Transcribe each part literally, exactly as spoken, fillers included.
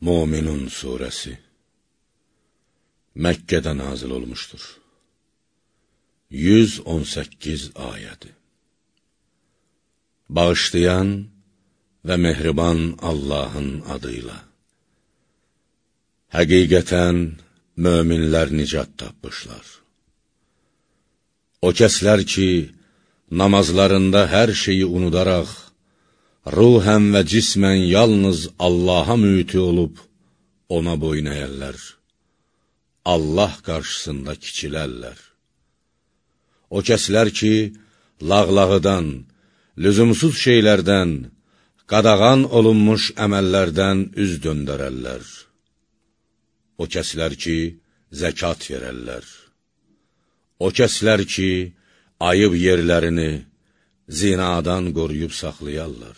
Möminun surəsi Məkkədə nazil olmuşdur. yüz on səkkiz ayədi. Bağışlayan və mehriban Allahın adıyla. Həqiqətən, möminlər nicat tapmışlar. O kəslər ki, namazlarında hər şeyi unudaraq, ruhən və cismən yalnız Allaha müti olub, ona boyun əyərlər. Allah qarşısında kiçilərlər. O kəslər ki, lağlağıdan, lüzumsuz şeylərdən, qadağan olunmuş əməllərdən üz döndərərlər. O kəslər ki, zəkat verərlər. O kəslər ki, ayıb yerlərini zinadan qoruyub saxlayarlar.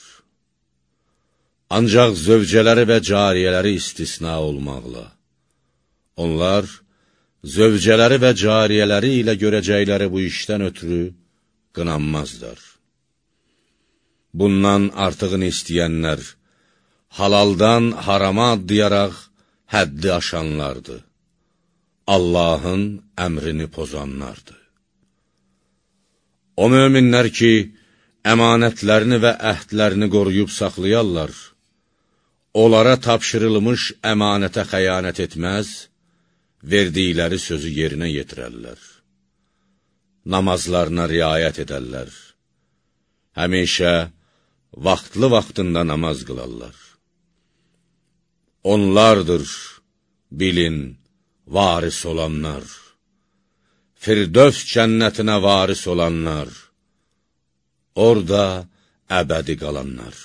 Ancaq zövcələri və cariyələri istisna olmaqla, onlar, zövcələri və cariyələri ilə görəcəkləri bu işdən ötürü qınanmazlar. Bundan artığını istəyənlər, halaldan harama adlayaraq həddi aşanlardır. Allahın əmrini pozanlardır. O möminlər ki, əmanətlərini və əhdlərini qoruyub saxlayarlar, onlara tapşırılmış əmanətə xəyanət etməz, verdikləri sözü yerinə yetirərlər. Namazlarına riayət edərlər. Həmişə vaxtlı-vaxtında namaz qılarlar. Onlardır, bilin, varis olanlar. Firdövs cənnətinə varis olanlar. Orada əbədi qalanlar.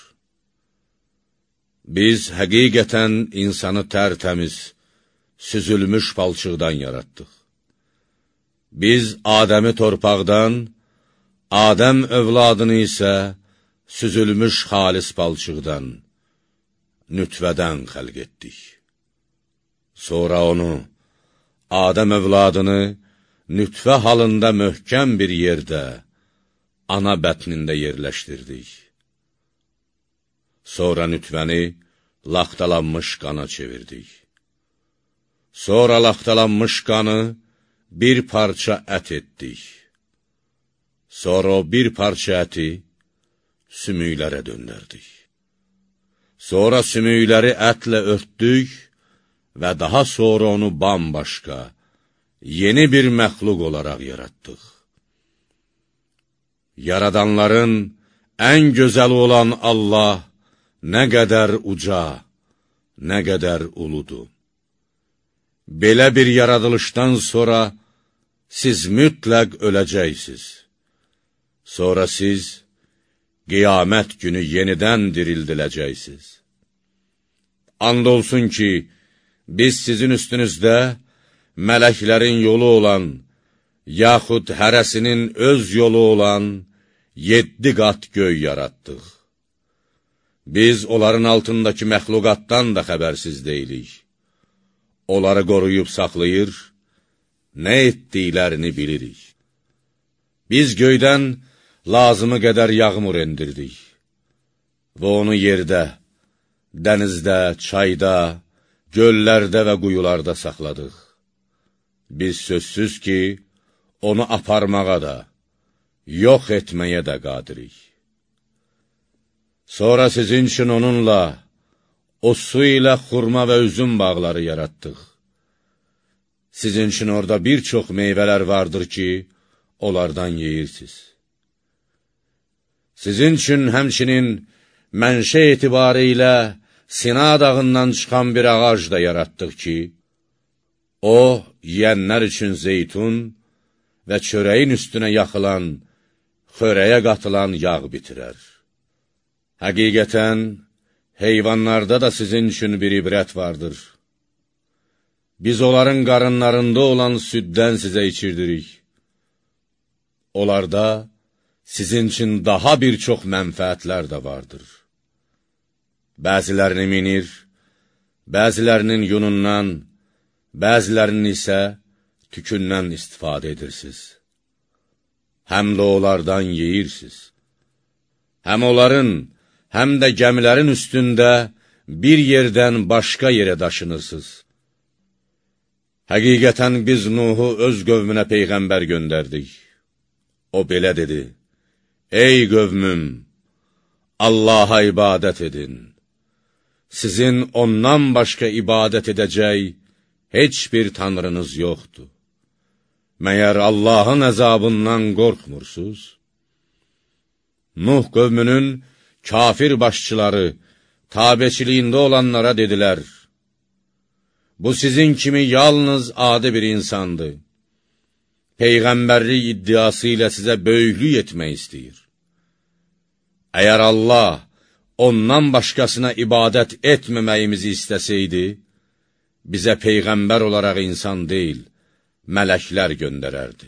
Biz həqiqətən insanı tərtəmiz, süzülmüş palçıqdan yaratdıq. Biz Adəmi torpaqdan, Adəm övladını isə süzülmüş xalis palçıqdan, nütvədən xəlq etdik. Sonra onu, Adəm övladını, nütvə halında möhkəm bir yerdə, ana bətnində yerləşdirdik. Sonra nütvəni laxtalanmış qana çevirdik. Sonra laxtalanmış qanı bir parça ət etdik. Sonra o bir parça əti sümüklərə döndərdik. Sonra sümükləri ətlə örtdük və daha sonra onu bambaşqa, yeni bir məxluq olaraq yaratdıq. Yaradanların ən gözəli olan Allah nə qədər uca, nə qədər uludur. Belə bir yaradılışdan sonra siz mütləq öləcəksiniz. Sonra siz qiyamət günü yenidən dirildiləcəksiniz. And olsun ki, biz sizin üstünüzdə mələklərin yolu olan, yaxud hərəsinin öz yolu olan yeddi qat göy yaratdıq. Biz onların altındakı məxluqatdan da xəbərsiz deyilik. Onları qoruyub saxlayır, nə etdiklərini bilirik. Biz göydən lazımı qədər yağmur endirdik və onu yerdə, dənizdə, çayda, göllərdə və quyularda saxladıq. Biz sözsüz ki, onu aparmağa da, yox etməyə də qadirik. Sonra sizin üçün onunla, o su ilə xurma və üzüm bağları yaratdıq. Sizin üçün orada bir çox meyvələr vardır ki, onlardan yeyirsiniz. Sizin üçün həmçinin mənşə etibarı ilə Sina dağından çıxan bir ağac da yaratdıq ki, o, yiyənlər üçün zeytun və çörəyin üstünə yaxılan, xörəyə qatılan yağ bitirər. Həqiqətən, heyvanlarda da sizin üçün bir ibrət vardır. Biz onların qarınlarında olan süddən sizə içirdirik. Onlarda sizin üçün daha bir çox mənfəətlər də vardır. Bəzilərini minir, bəzilərinin yunundan, bəzilərinin isə tükündən istifadə edirsiniz. Həm də onlardan yeyirsiniz. Həm onların, həm də gəmilərin üstündə bir yerdən başqa yerə daşınırsınız. Həqiqətən biz Nuhu öz qövmünə peyğəmbər göndərdik. O belə dedi: Ey qövmüm, Allaha ibadət edin. Sizin ondan başqa ibadət edəcək heç bir tanrınız yoxdur. Məyər Allahın əzabından qorxmursuz? Nuh qövmünün kafir başçıları, tabeçiliyində olanlara dedilər: Bu sizin kimi yalnız adi bir insandır. Peyğəmbərlik iddiası ilə sizə böyüklük etmək istəyir. Əgər Allah ondan başqasına ibadət etməməyimizi istəsəydi, bizə peyğəmbər olaraq insan deyil, mələklər göndərərdi.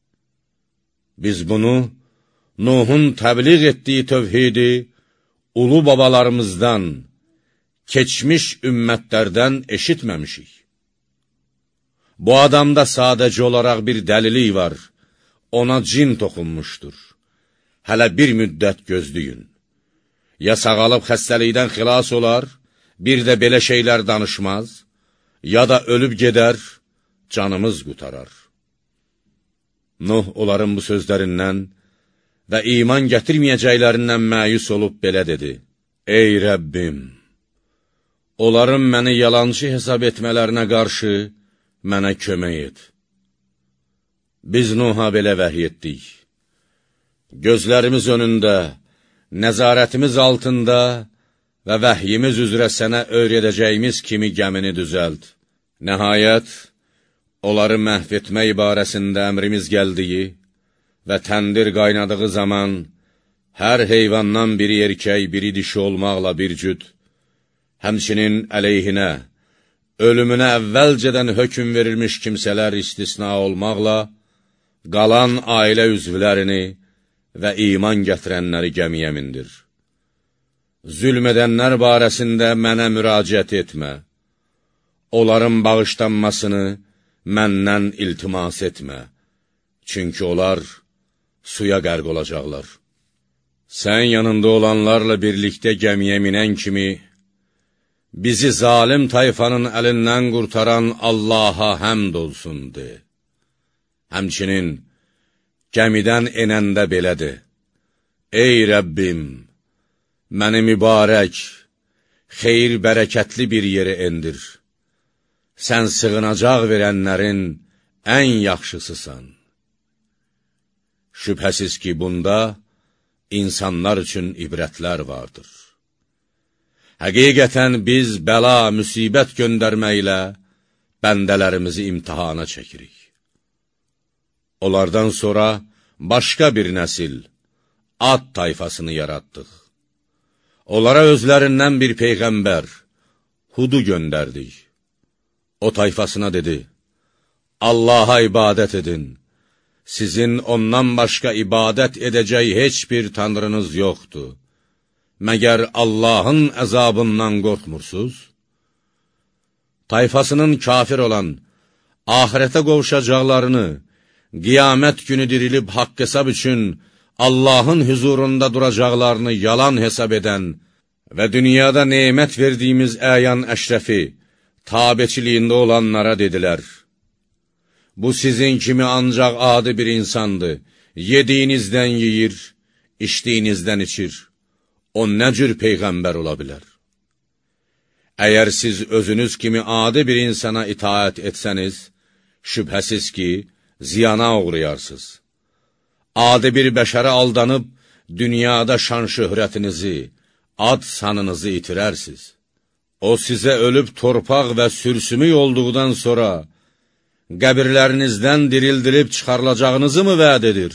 Biz bunu Nuhun təbliğ etdiyi tövhidi ulu babalarımızdan, keçmiş ümmətlərdən eşitməmişik. Bu adamda sadəcə olaraq bir dəlilik var, ona cin toxunmuşdur. Hələ bir müddət gözləyin. Ya sağalıb xəstəlikdən xilas olar, bir də belə şeylər danışmaz, ya da ölüb gedər, canımız qutarar. Nuh onların bu sözlərindən və iman gətirməyəcəklərindən məyus olub belə dedi: Ey Rəbbim! Onların məni yalancı hesab etmələrinə qarşı mənə kömək et. Biz Nuh'a belə vəhiy etdik: Gözlərimiz önündə, nəzarətimiz altında və vəhyimiz üzrə sənə öyrədəcəyimiz kimi gəmini düzəld. Nəhayət, onları məhv etmək barəsində əmrimiz gəldiyi və təndir qaynadığı zaman hər heyvandan biri erkək, biri dişi olmaqla bir cüd, həmçinin əleyhinə, ölümünə əvvəlcədən hökm verilmiş kimsələr istisna olmaqla, qalan ailə üzvlərini və iman gətirənləri gəmiyə mindir. Zülm edənlər barəsində mənə müraciət etmə, onların bağışlanmasını məndən iltimas etmə, çünki onlar suya qərq olacaqlar. Sən yanında olanlarla birlikdə gəmiyə minən kimi, bizi zalim tayfanın əlindən qurtaran Allaha həmd olsun de. Həmçinin, gəmidən enəndə belədir: Ey Rəbbim, məni mübarək, xeyir bərəkətli bir yerə endir. Sən sığınacaq verənlərin ən yaxşısısan. Şübhəsiz ki, bunda insanlar üçün ibrətlər vardır. Həqiqətən biz bəla, müsibət göndərməklə bəndələrimizi imtihana çəkirik. Onlardan sonra başqa bir nəsil, Ad tayfasını yaratdıq. Onlara özlərindən bir peyğəmbər, Hudu göndərdik. O tayfasına dedi: Allaha ibadət edin. Sizin ondan başqa ibadət edəcək heç bir tanrınız yoxdur. Məgər Allahın əzabından qorxmursuz? Tayfasının kafir olan, ahirətə qovuşacaqlarını, qiyamət günü dirilib haqq hesab üçün Allahın huzurunda duracaqlarını yalan hesab edən və dünyada nemət verdiyimiz əyan əşrəfi, tabeçiliyində olanlara dedilər: Bu sizin kimi ancaq adi bir insandır, yediyinizdən yeyir, içdiyinizdən içir. O nə cür peyğəmbər ola bilər? Əgər siz özünüz kimi adi bir insana itaət etsəniz, şübhəsiz ki, ziyana uğrayarsınız. Adi bir bəşərə aldanıb, dünyada şan şöhrətinizi, ad sanınızı itirərsiniz. O sizə ölüb torpaq və sürsümük olduqdan sonra, qəbirlərinizdən dirildilib çıxarılacağınızı mı vəd edir?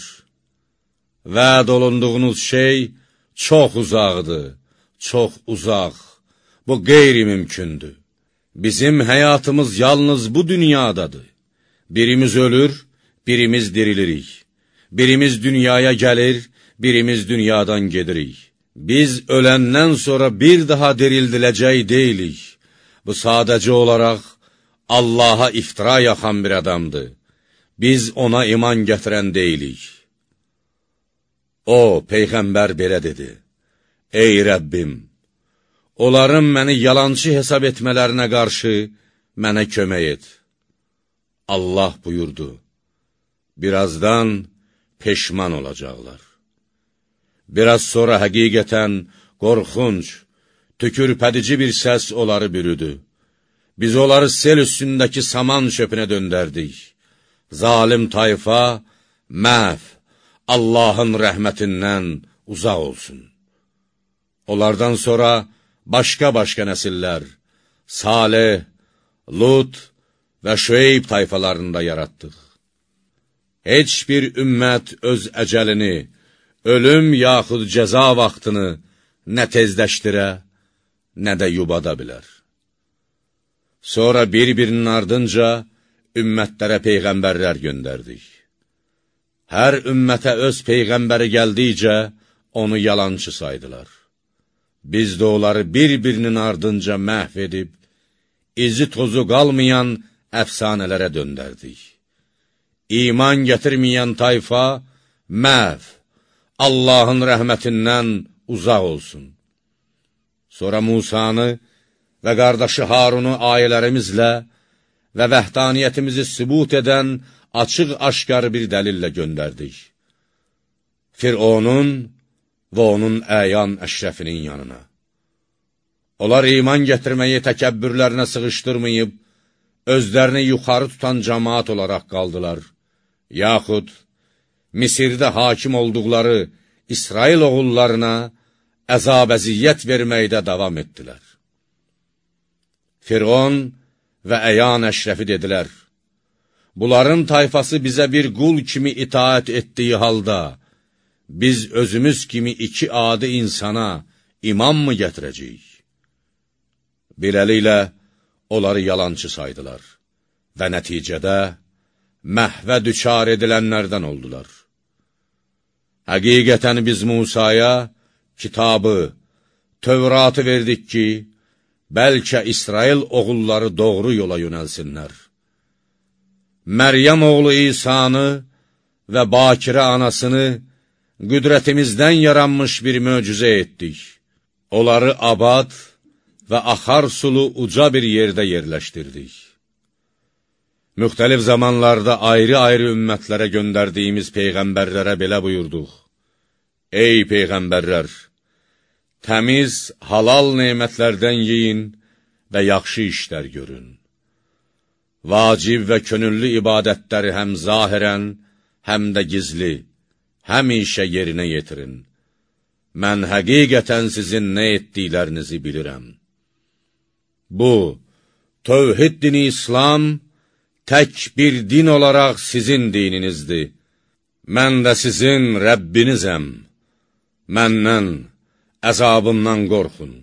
Vəd olunduğunuz şey çox uzaqdır, çox uzaq. Bu qeyri-mümkündür. Bizim həyatımız yalnız bu dünyadadır. Birimiz ölür, birimiz dirilirik. Birimiz dünyaya gəlir, birimiz dünyadan gedirik. Biz öləndən sonra bir daha dirildiləcək deyilik. Bu sadəcə olaraq Allaha iftira yaxan bir adamdır. Biz ona iman gətirən deyilik. O, Peyğəmbər belə dedi: Ey Rəbbim, onların məni yalancı hesab etmələrinə qarşı mənə kömək et. Allah buyurdu, birazdan peşman olacaqlar. Biraz sonra həqiqətən qorxunc, tükürpədici bir səs onları bürüdü. Biz onları sel üstündəki saman çöpünə döndərdik. Zalim tayfa, məhv, Allahın rəhmətindən uzaq olsun. Onlardan sonra başqa-başqa nəsillər, Salih, Lut və Şüeyb tayfalarında yaratdıq. Heç bir ümmət öz əcəlini, ölüm yaxud cəza vaxtını nə tezləşdirə, nə də yubada bilər. Sonra bir-birinin ardınca ümmətlərə peyğəmbərlər göndərdik. Hər ümmətə öz peyğəmbəri gəldikcə onu yalancı saydılar. Biz də onları bir-birinin ardınca məhv edib, izi tozu qalmayan əfsanələrə döndərdik. İman gətirməyən tayfa, məhv, Allahın rəhmətindən uzaq olsun. Sonra Musanı və qardaşı Harunu ayələrimizlə və vəhdaniyyətimizi sübut edən açıq-aşkar bir dəlillə göndərdik. Fironun və onun əyan əşrəfinin yanına. Onlar iman gətirməyi təkəbbürlərinə sığışdırmayıb, özlərini yuxarı tutan cəmaat olaraq qaldılar. Yaxud Misirdə hakim olduqları İsrail oğullarına əzab-əziyyət verməkdə davam etdilər. Firon və əyan əşrəfi dedilər, bunların tayfası bizə bir qul kimi itaət etdiyi halda, biz özümüz kimi iki adi insana imam mı gətirəcəyik? Beləliklə, onları yalancı saydılar və nəticədə məhvə düçar edilənlərdən oldular. Həqiqətən biz Musaya kitabı, Tövratı verdik ki, bəlkə İsrail oğulları doğru yola yönəlsinlər. Məryəm oğlu İsanı və Bakirə anasını qüdrətimizdən yaranmış bir möcüzə etdik. Onları abad və axar sulu uca bir yerdə yerləşdirdik. Müxtəlif zamanlarda ayrı-ayrı ümmətlərə göndərdiyimiz peyğəmbərlərə belə buyurduq. Ey peyğəmbərlər! Təmiz, halal nemətlərdən yiyin və yaxşı işlər görün. Vacib və könüllü ibadətləri həm zahirən, həm də gizli, həmişə yerinə yetirin. Mən həqiqətən sizin nə etdiklərinizi bilirəm. Bu, tövhid dini İslam, tək bir din olaraq sizin dininizdir. Mən də sizin Rəbbinizəm. Məndən, əzabımdan qorxun.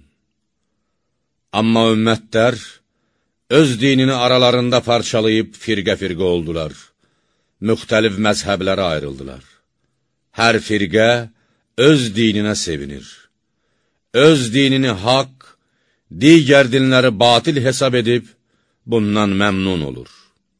Amma ümmətlər öz dinini aralarında parçalayıb firqə-firqə oldular. Müxtəlif məzhəblərə ayrıldılar. Hər firqə öz dininə sevinir. Öz dinini haqq, digər dinləri batil hesab edib, bundan məmnun olur.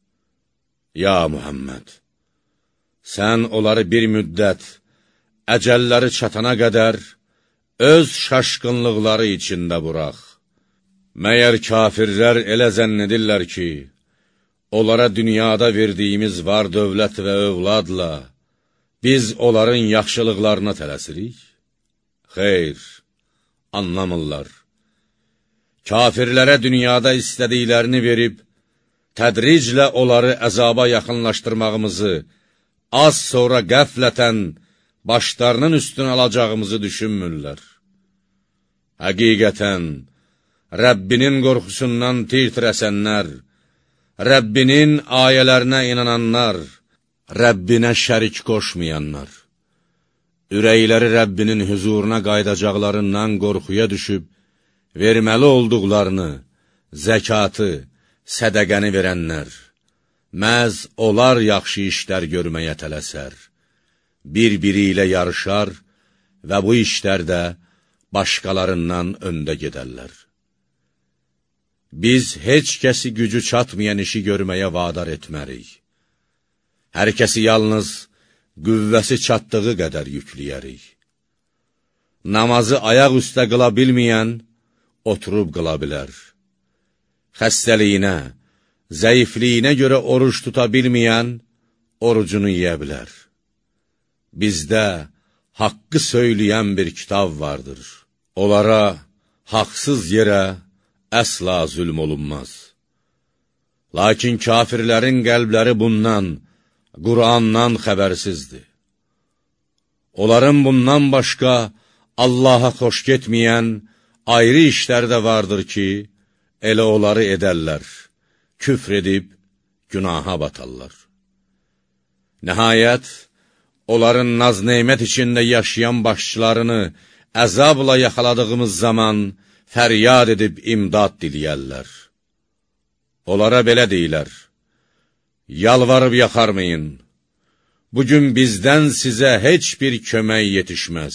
Ya Muhammed, sən onları bir müddət, əcəlləri çatana qədər, öz şaşqınlıqları içində buraq. Məyər kafirlər elə zənn edirlər ki, onlara dünyada verdiyimiz var dövlət və övladla, biz onların yaxşılıqlarına tələsirik? Xeyr, anlamırlar. Kafirlərə dünyada istədiklərini verib, tədriclə onları əzaba yaxınlaşdırmağımızı, az sonra qəflətən başlarının üstünə alacağımızı düşünmürlər. Həqiqətən, Rəbbinin qorxusundan tir-tirəsənlər, Rəbbinin ayələrinə inananlar, Rəbbinə şərik qoşmayanlar, ürəkləri Rəbbinin hüzuruna qaydacaqlarından qorxuya düşüb, verməli olduqlarını, zəkatı, sədəqəni verənlər, məhz onlar yaxşı işlər görməyə tələsər, bir-biri ilə yarışar və bu işlərdə başqalarından öndə gedərlər. Biz heç kəsi gücü çatmayan işi görməyə vadar etmərik. Hər kəsi yalnız qüvvəsi çatdığı qədər yükləyərik. Namazı ayaq üstə qıla bilməyən, oturub qıla bilər. Xəstəliyinə, zəifliyinə görə oruç tuta bilməyən, orucunu yiyə bilər. Bizdə haqqı söyləyən bir kitab vardır. Onlara haqsız yerə əsla zülm olunmaz. Lakin kafirlərin qəlbləri bundan, Qur'andan xəbərsizdir. Onların bundan başqa Allaha xoş getməyən ayrı işlər də vardır ki, elə onları edərlər, küfr edib günaha batarlar. Nəhayət, onların naz-neymət içində yaşayan başçılarını əzabla yaxaladığımız zaman fəryad edib imdad diləyərlər. Onlara belə deyilər, yalvarıb yaxarmayın, bugün bizdən sizə heç bir kömək yetişməz.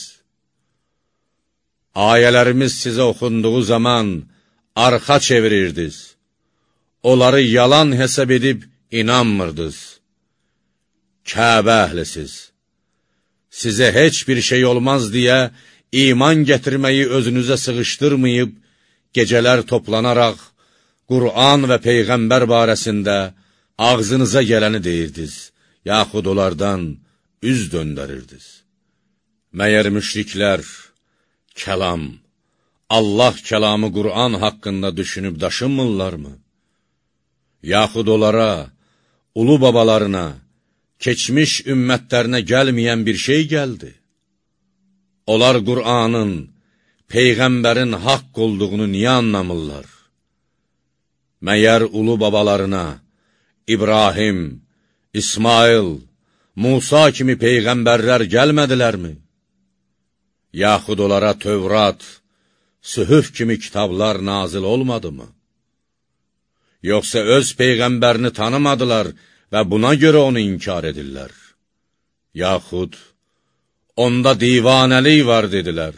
Ayələrimiz sizə oxunduğu zaman arxa çevirirdiniz, onları yalan hesab edib inanmırdınız. Kəbə əhlisiz, sizə heç bir şey olmaz deyə iman gətirməyi özünüzə sığışdırmayıb, gecələr toplanaraq, Qur'an və Peyğəmbər barəsində ağzınıza gələni deyirdiniz, yaxud onlardan üz döndərirdiniz. Məyər müşriklər, kəlam, Allah kəlamı Qur'an haqqında düşünüb daşınmırlarmı? Yaxud onlara, ulu babalarına, keçmiş ümmətlərinə gəlməyən bir şey gəldi. Onlar Qur'anın, Peyğəmbərin haqq olduğunu niyə anlamırlar? Məyər ulu babalarına, İbrahim, İsmail, Musa kimi Peyğəmbərlər gəlmədilərmi? Yaxud onlara Tövrat, Sühüf kimi kitablar nazil olmadı mı? Yoxsa öz Peyğəmbərini tanımadılar və buna görə onu inkar edirlər? Yaxud, onda divanəlik var dedilər.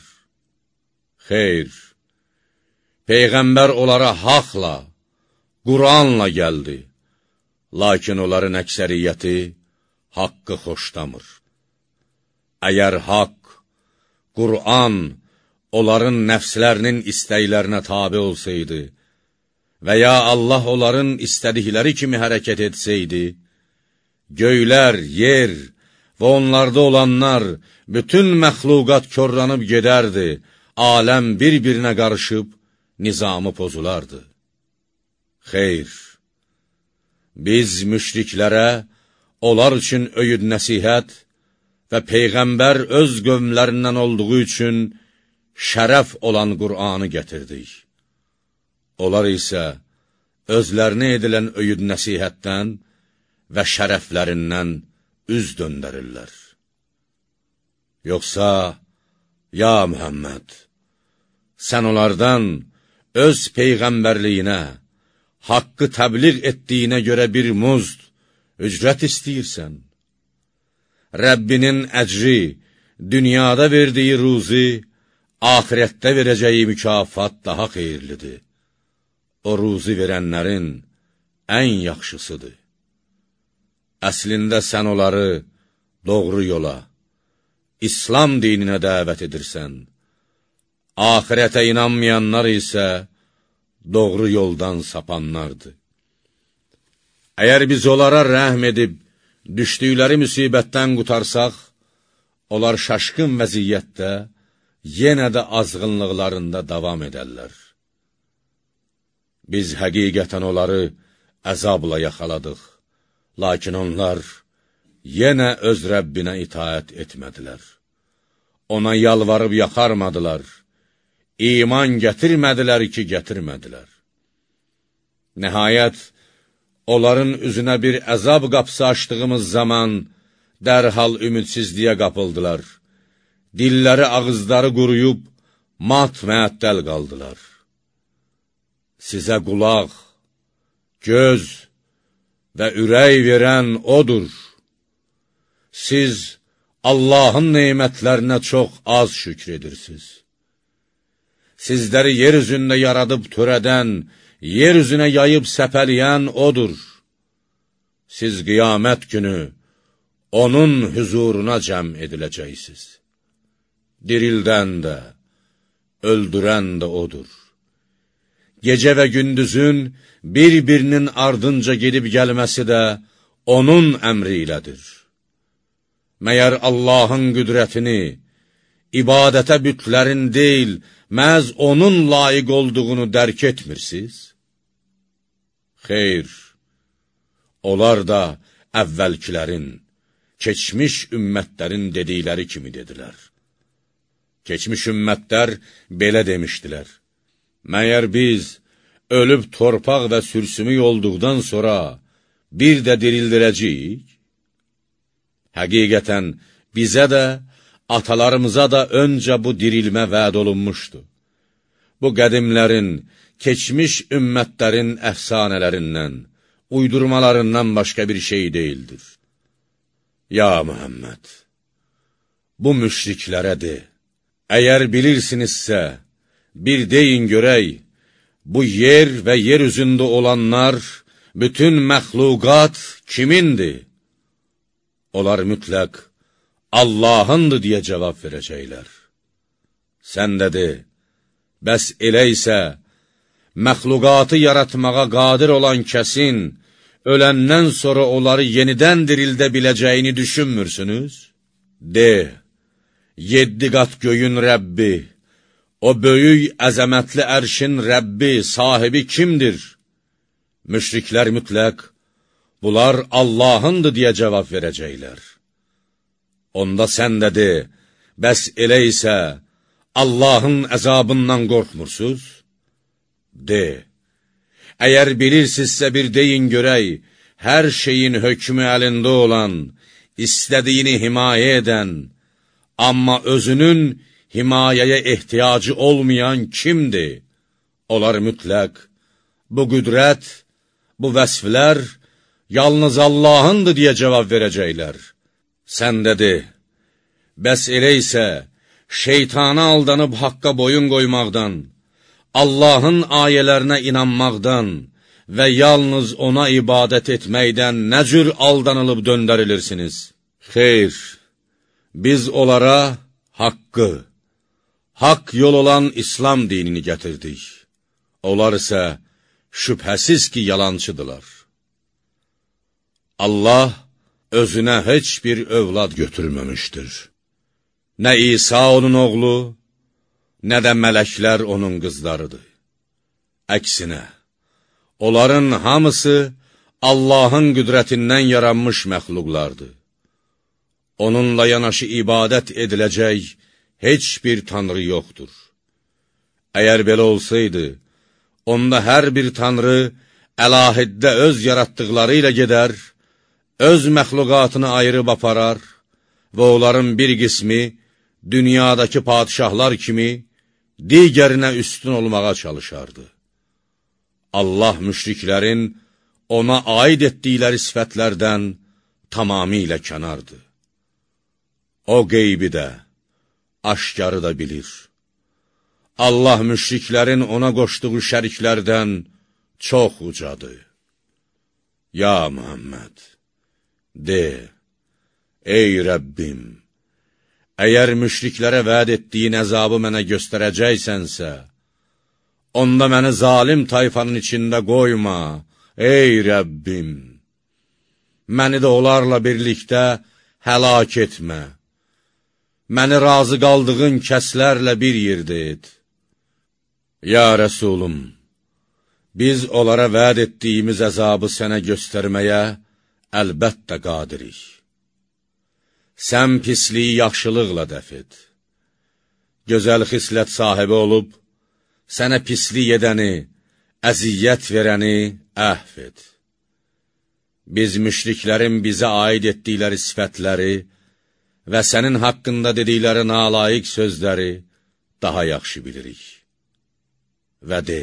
Xeyr, Peyğəmbər onlara haqla, Qur'anla gəldi, lakin onların əksəriyyəti haqqı xoşlamır. Əgər haqq, Qur'an onların nəfslərinin istəklərinə tabi olsaydı və ya Allah onların istədikləri kimi hərəkət etsəydi, göylər, yer və onlarda olanlar, bütün məxluqat körlanıb gedərdi, aləm bir-birinə qarışıb, nizamı pozulardı. Xeyr, biz müşriklərə, onlar üçün öyüd nəsihət və Peyğəmbər öz qövmlərindən olduğu üçün şərəf olan Qur'anı gətirdik. Onlar isə özlərinə edilən öyüd nəsihətdən və şərəflərindən üz döndərirlər. Yoxsa, ya Mühəmməd, sən onlardan öz Peyğəmbərliyinə, haqqı təbliğ etdiyinə görə bir muzd, ücrət istəyirsən. Rəbbinin əcri, dünyada verdiyi ruzi, ahirətdə verəcəyi mükafat daha xeyirlidir. O ruzi verənlərin ən yaxşısıdır. Əslində sən onları doğru yola, İslam dininə dəvət edirsən. Ahirətə inanmayanlar isə doğru yoldan sapanlardır. Əgər biz onlara rəhm edib, düşdükləri müsibətdən qutarsaq, onlar şaşqın vəziyyətdə, yenə də azğınlıqlarında davam edərlər. Biz həqiqətən onları əzabla yaxaladıq, lakin onlar yenə öz Rəbbinə itaət etmədilər. Ona yalvarıb yaxarmadılar, iman gətirmədilər ki, gətirmədilər. Nəhayət, onların üzünə bir əzab qapısı açdığımız zaman dərhal ümidsizliyə qapıldılar. Dilləri, ağızları quruyub, mat-məəttəl qaldılar. Sizə qulaq, göz və ürək verən odur. Siz Allahın neymətlərinə çox az şükr edirsiniz. Sizləri yer üzündə yaradıb törədən, yer üzünə yayıb səpələyən odur. Siz qiyamət günü onun hüzuruna cəm ediləcəksiniz. Dirildən də, öldürən də odur. gecə və gündüzün bir-birinin ardınca gedib gəlməsi də onun əmri ilədir. Məyər Allahın qüdrətini, ibadətə bütlərin deyil, məhz onun layiq olduğunu dərk etmirsiniz? Xeyr, onlar da əvvəlkilərin, keçmiş ümmətlərin dedikləri kimi dedilər. Keçmiş ümmətlər belə demişdilər: məyər biz ölüb torpaq və sürsümük olduqdan sonra bir də dirildirəcəyik? Həqiqətən bizə də, atalarımıza da öncə bu dirilmə vəd olunmuşdu. Bu qədimlərin, keçmiş ümmətlərin əfsanələrindən, uydurmalarından başqa bir şey deyildir. Ya Muhammed, bu müşriklərə de, əgər bilirsinizsə, bir deyin görək, bu yer və yer üzündə olanlar, bütün məxluqat kimindir? Onlar mütləq Allahındır deyə cavab verəcəklər. Sən də de, bəs elə isə, məxluqatı yaratmağa qadir olan kəsin, öləndən sonra onları yenidən dirildə biləcəyini düşünmürsünüz? De, yeddi qat göyün Rəbbi, o böyük, əzəmətli ərşin Rəbbi, sahibi kimdir? Müşriklər mütləq, bunlar Allahındır deyə cavab verəcəklər. Onda sən də de, bəs elə isə, Allahın əzabından qorxmursuz? De, əgər bilirsinizsə bir deyin görək, hər şeyin hökmü əlində olan, istədiyini himayə edən, amma özünün himayəyə ehtiyacı olmayan kimdir? Onlar mütləq, bu qüdrət, bu vəsflər yalnız Allahındır deyə cavab verəcəklər. Sən də de, bəs elə isə, şeytana aldanıb haqqa boyun qoymaqdan, Allahın ayələrinə inanmaqdan və yalnız ona ibadət etməkdən nə cür aldanılıb döndərilirsiniz? Xeyr, biz onlara haqqı, haqq yol olan İslam dinini gətirdik. Onlar isə şübhəsiz ki, yalancıdırlar. Allah özünə heç bir övlad götürməmişdir. Nə İsa onun oğlu, nə də mələklər onun qızlarıdır. Əksinə, onların hamısı Allahın qüdrətindən yaranmış məxluqlardır. Onunla yanaşı ibadət ediləcək heç bir tanrı yoxdur. Əgər belə olsaydı, onda hər bir tanrı əlahiddə öz yaratdıqları ilə gedər, öz məxluqatını ayırıb aparar və onların bir qismi dünyadakı padişahlar kimi digərinə üstün olmağa çalışardı. Allah müşriklərin ona aid etdikləri sifətlərdən tamamilə kənardır. O qeybi də, aşkarı da bilir. Allah müşriklərin ona qoşduğu şəriklərdən çox ucadır. Ya Muhammed, de, ey Rəbbim, əgər müşriklərə vəd etdiyin əzabı mənə göstərəcəksənsə, onda məni zalim tayfanın içində qoyma, ey Rəbbim. Məni də onlarla birlikdə həlak etmə. Məni razı qaldığın kəslərlə bir yerdə et. Ya Rəsulum, biz onlara vəd etdiyimiz əzabı sənə göstərməyə əlbəttə qadirik. Sən pisliyi yaxşılıqla dəf et. Gözəl xislət sahibi olub, sənə pislik edəni, əziyyət verəni əhv et. Biz müşriklərin bizə aid etdikləri sifətləri və sənin haqqında dedikləri nalayiq sözləri daha yaxşı bilirik. Və de,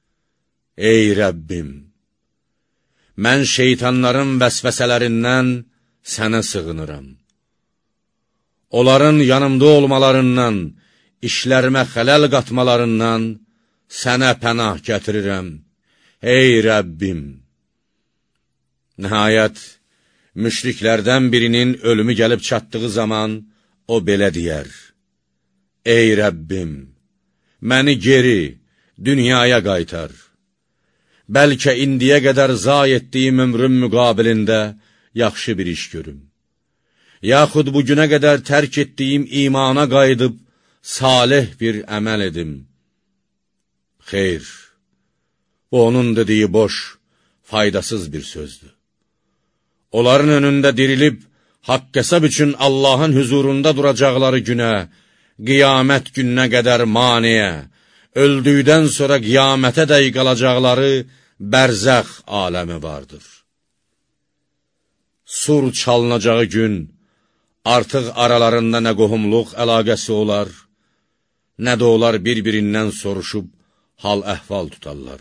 ey Rəbbim, mən şeytanların vəsvəsələrindən sənə sığınıram. Onların yanımda olmalarından, işlərimə xələl qatmalarından sənə pənah gətirirəm, ey Rəbbim. Nəhayət, müşriklərdən birinin ölümü gəlib çatdığı zaman o belə deyər: ey Rəbbim, məni geri, dünyaya qaytar. Bəlkə indiyə qədər zay etdiyim ömrüm müqabilində yaxşı bir iş görüm. Yaxud bu günə qədər tərk etdiyim imana qayıdıb, salih bir əməl edim. Xeyr, bu onun dediyi boş, faydasız bir sözdür. Onların önündə dirilib, haqq hesab üçün Allahın huzurunda duracaqları günə, qiyamət gününə qədər maniyə, öldükdən sonra qiyamətə dəy qalacaqları bərzəx aləmi vardır. Sur çalınacağı gün, artıq aralarında nə qohumluq əlaqəsi olar, nə də onlar bir-birindən soruşub, hal-əhval tutarlar.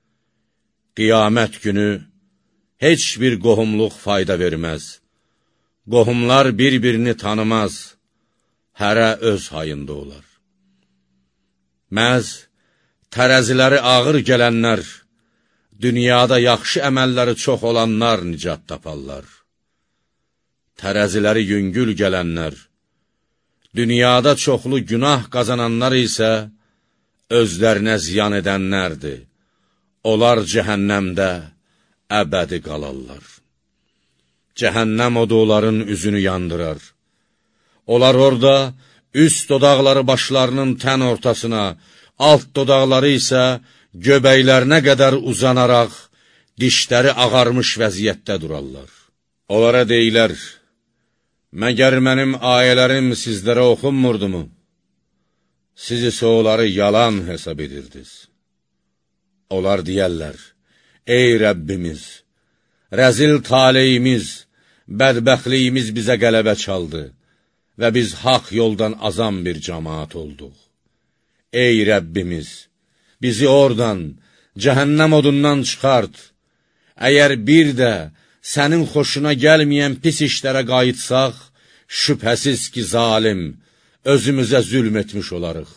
Qiyamət günü heç bir qohumluq fayda verməz. Qohumlar bir-birini tanımaz, hərə öz hayında olar. Məhz tərəziləri ağır gələnlər, dünyada yaxşı əməlləri çox olanlar nicat taparlar. Tərəziləri yüngül gələnlər, dünyada çoxlu günah qazananlar isə özlərinə ziyan edənlərdir. Onlar cəhənnəmdə əbədi qalarlar. Cəhənnəm odu onların üzünü yandırar. Onlar orada üst dodaqları başlarının tən ortasına, alt dodaqları isə göbəklərinə qədər uzanaraq, dişləri ağarmış vəziyyətdə durarlar. Onlara deyilər, məgər mənim ayələrim sizlərə oxunmurdumu? Siz isə onları yalan hesab edirdiniz. Onlar deyərlər, ey Rəbbimiz, rəzil taleyimiz, bədbəxtliyimiz bizə qələbə çaldı və biz haqq yoldan azam bir cəmaat olduq. Ey Rəbbimiz, bizi oradan, cəhənnəm odundan çıxart. Əgər bir də sənin xoşuna gəlməyən pis işlərə qayıtsaq, şübhəsiz ki, zalim, özümüzə zülm etmiş olarıq.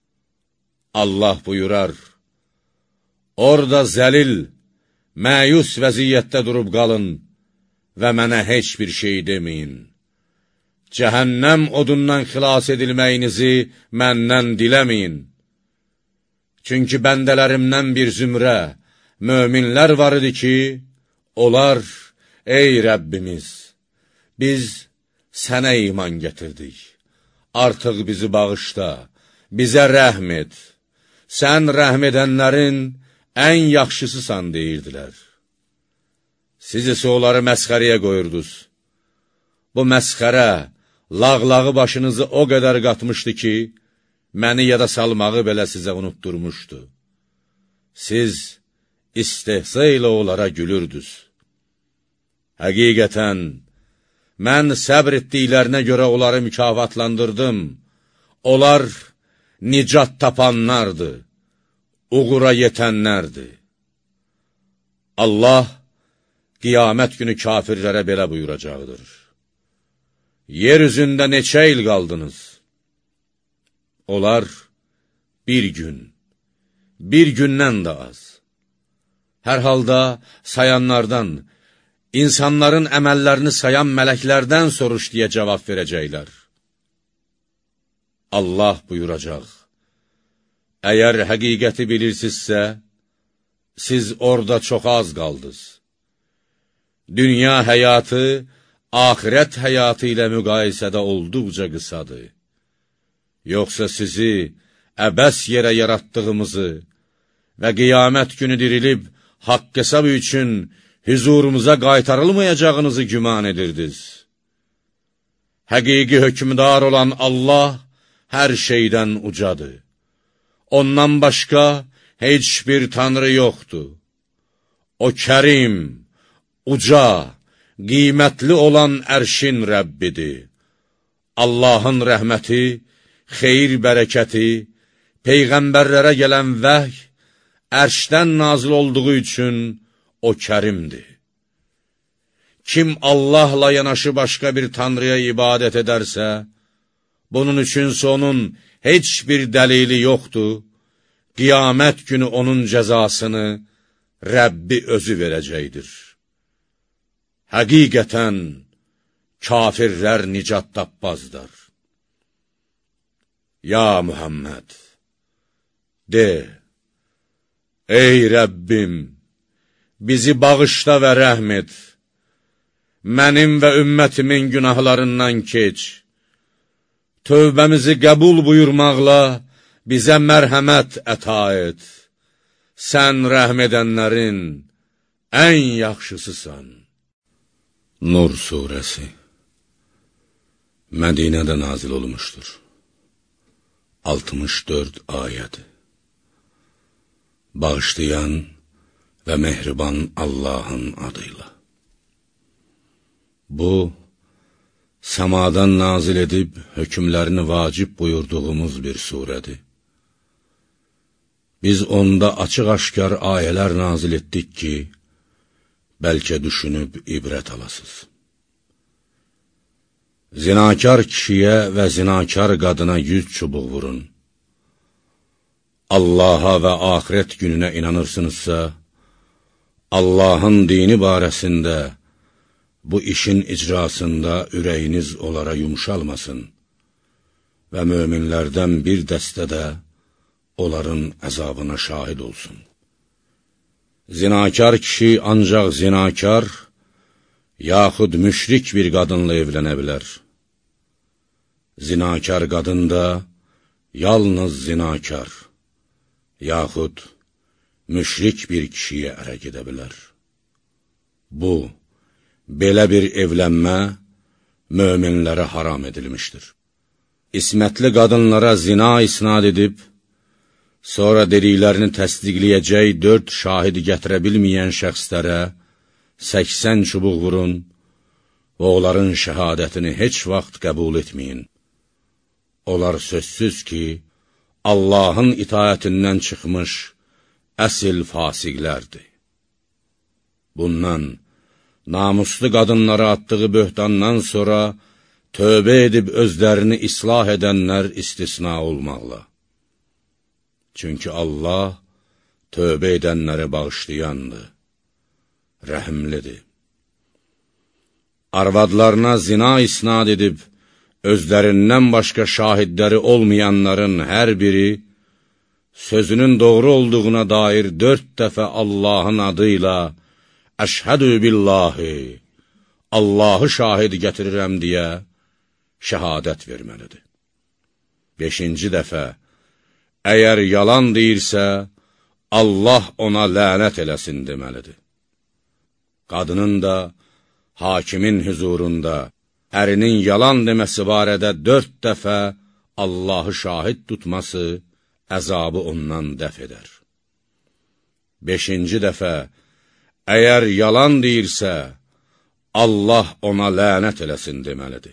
Allah buyurar, orada zəlil, məyus vəziyyətdə durub qalın və mənə heç bir şey deməyin. Cəhənnəm odundan xilas edilməyinizi məndən diləməyin. Çünki bəndələrimdən bir zümrə, möminlər var idi ki, onlar, ey Rəbbimiz, biz sənə iman gətirdik. Artıq bizi bağışla, bizə rəhm et. Sən rəhm edənlərin ən yaxşısısan deyirdilər. Siz isə onları məsxəriyə qoyurdunuz. Bu məsxərə, lağlağı başınızı o qədər qatmışdı ki, məni yada salmağı belə sizə unutturmuşdu. Siz istehza ilə onlara gülürdünüz. Həqiqətən, mən səbr etdiklərinə görə onları mükafatlandırdım. Onlar nicat tapanlardır, uğura yetənlərdir. Allah qiyamət günü kafirlərə belə buyuracaqdır. Yer üzündə neçə il qaldınız? Onlar bir gün, bir gündən də az. Hər halda sayanlardan, insanların əməllərini sayan mələklərdən soruş deyə cavab verəcəklər. Allah buyuracaq, əgər həqiqəti bilirsinizsə, siz orada çox az qaldınız. Dünya həyatı, axirət həyatı ilə müqayisədə olduqca qısadır. Yoxsa sizi əbəs yerə yaratdığımızı və qiyamət günü dirilib, haqq hesab üçün huzurumuza qaytarılmayacağınızı güman edirdiniz. Həqiqi hökmdar olan Allah hər şeydən ucadır. Ondan başqa heç bir tanrı yoxdur. O kərim, uca, qiymətli olan ərşin Rəbbidir. Allahın rəhməti, xeyir bərəkəti, peyğəmbərlərə gələn vəhy, ərşdən nazil olduğu üçün o kərimdir. Kim Allahla yanaşı başqa bir tanrıya ibadət edərsə, bunun üçünsə onun heç bir dəlili yoxdur, qiyamət günü onun cəzasını Rəbbi özü verəcəkdir. Həqiqətən, kafirlər nicat tapmazlar. Ya Muhammed, de, Ey Rəbbim, bizi bağışla və rəhm et. Mənim və ümmətimin günahlarından keç. Tövbəmizi qəbul buyurmaqla bizə mərhəmət əta et. Sən rəhm edənlərin ən yaxşısısan. Nur surəsi Mədinədə nazil olmuşdur. altmış dörd ayədi. Bağışlayan və mehriban Allahın adıyla. Bu, səmadan nazil edib hökmlərini vacib buyurduğumuz bir surədir. Biz onda açıq-aşkar ayələr nazil etdik ki, bəlkə düşünüb ibrət alasız. Zinakar kişiyə və zinakar qadına yüz çubuq vurun. Allaha və axirət gününə inanırsınızsa, Allahın dini barəsində bu işin icrasında ürəyiniz onlara yumşalmasın və möminlərdən bir dəstə də onların əzabına şahid olsun. Zinakar kişi ancaq zinakar, yaxud müşrik bir qadınla evlənə bilər. Zinakar qadın da yalnız zinakar, yaxud müşrik bir kişiyə ərə gedə bilər. Bu, belə bir evlənmə möminlərə haram edilmişdir. İsmətli qadınlara zina isnad edib, sonra dediklərini təsdiqləyəcək dörd şahid gətirə bilməyən şəxslərə səksən çubuq vurun və onların şəhadətini heç vaxt qəbul etməyin. Onlar sözsüz ki, Allahın itaətindən çıxmış əsil fasiqlərdir. Bundan, namuslu qadınlara atdığı böhtandan sonra tövbə edib özlərini islah edənlər istisna olmaqla. Çünki Allah tövbə edənləri bağışlayandır, rəhimlidir. Arvadlarına zina isnad edib, özlərindən başqa şahidləri olmayanların hər biri, sözünün doğru olduğuna dair dörd dəfə Allahın adıyla, Əşhədü billahi, Allahı şahid gətirirəm deyə şəhadət verməlidir. Beşinci dəfə, əgər yalan deyirsə, Allah ona lənət eləsin deməlidir. Qadının da, hakimin hüzurunda, ərinin yalan deməsi barədə dörd dəfə Allahı şahid tutması əzabı ondan dəf edər. Beşinci dəfə, əgər yalan deyirsə, Allah ona lənət eləsin deməlidir.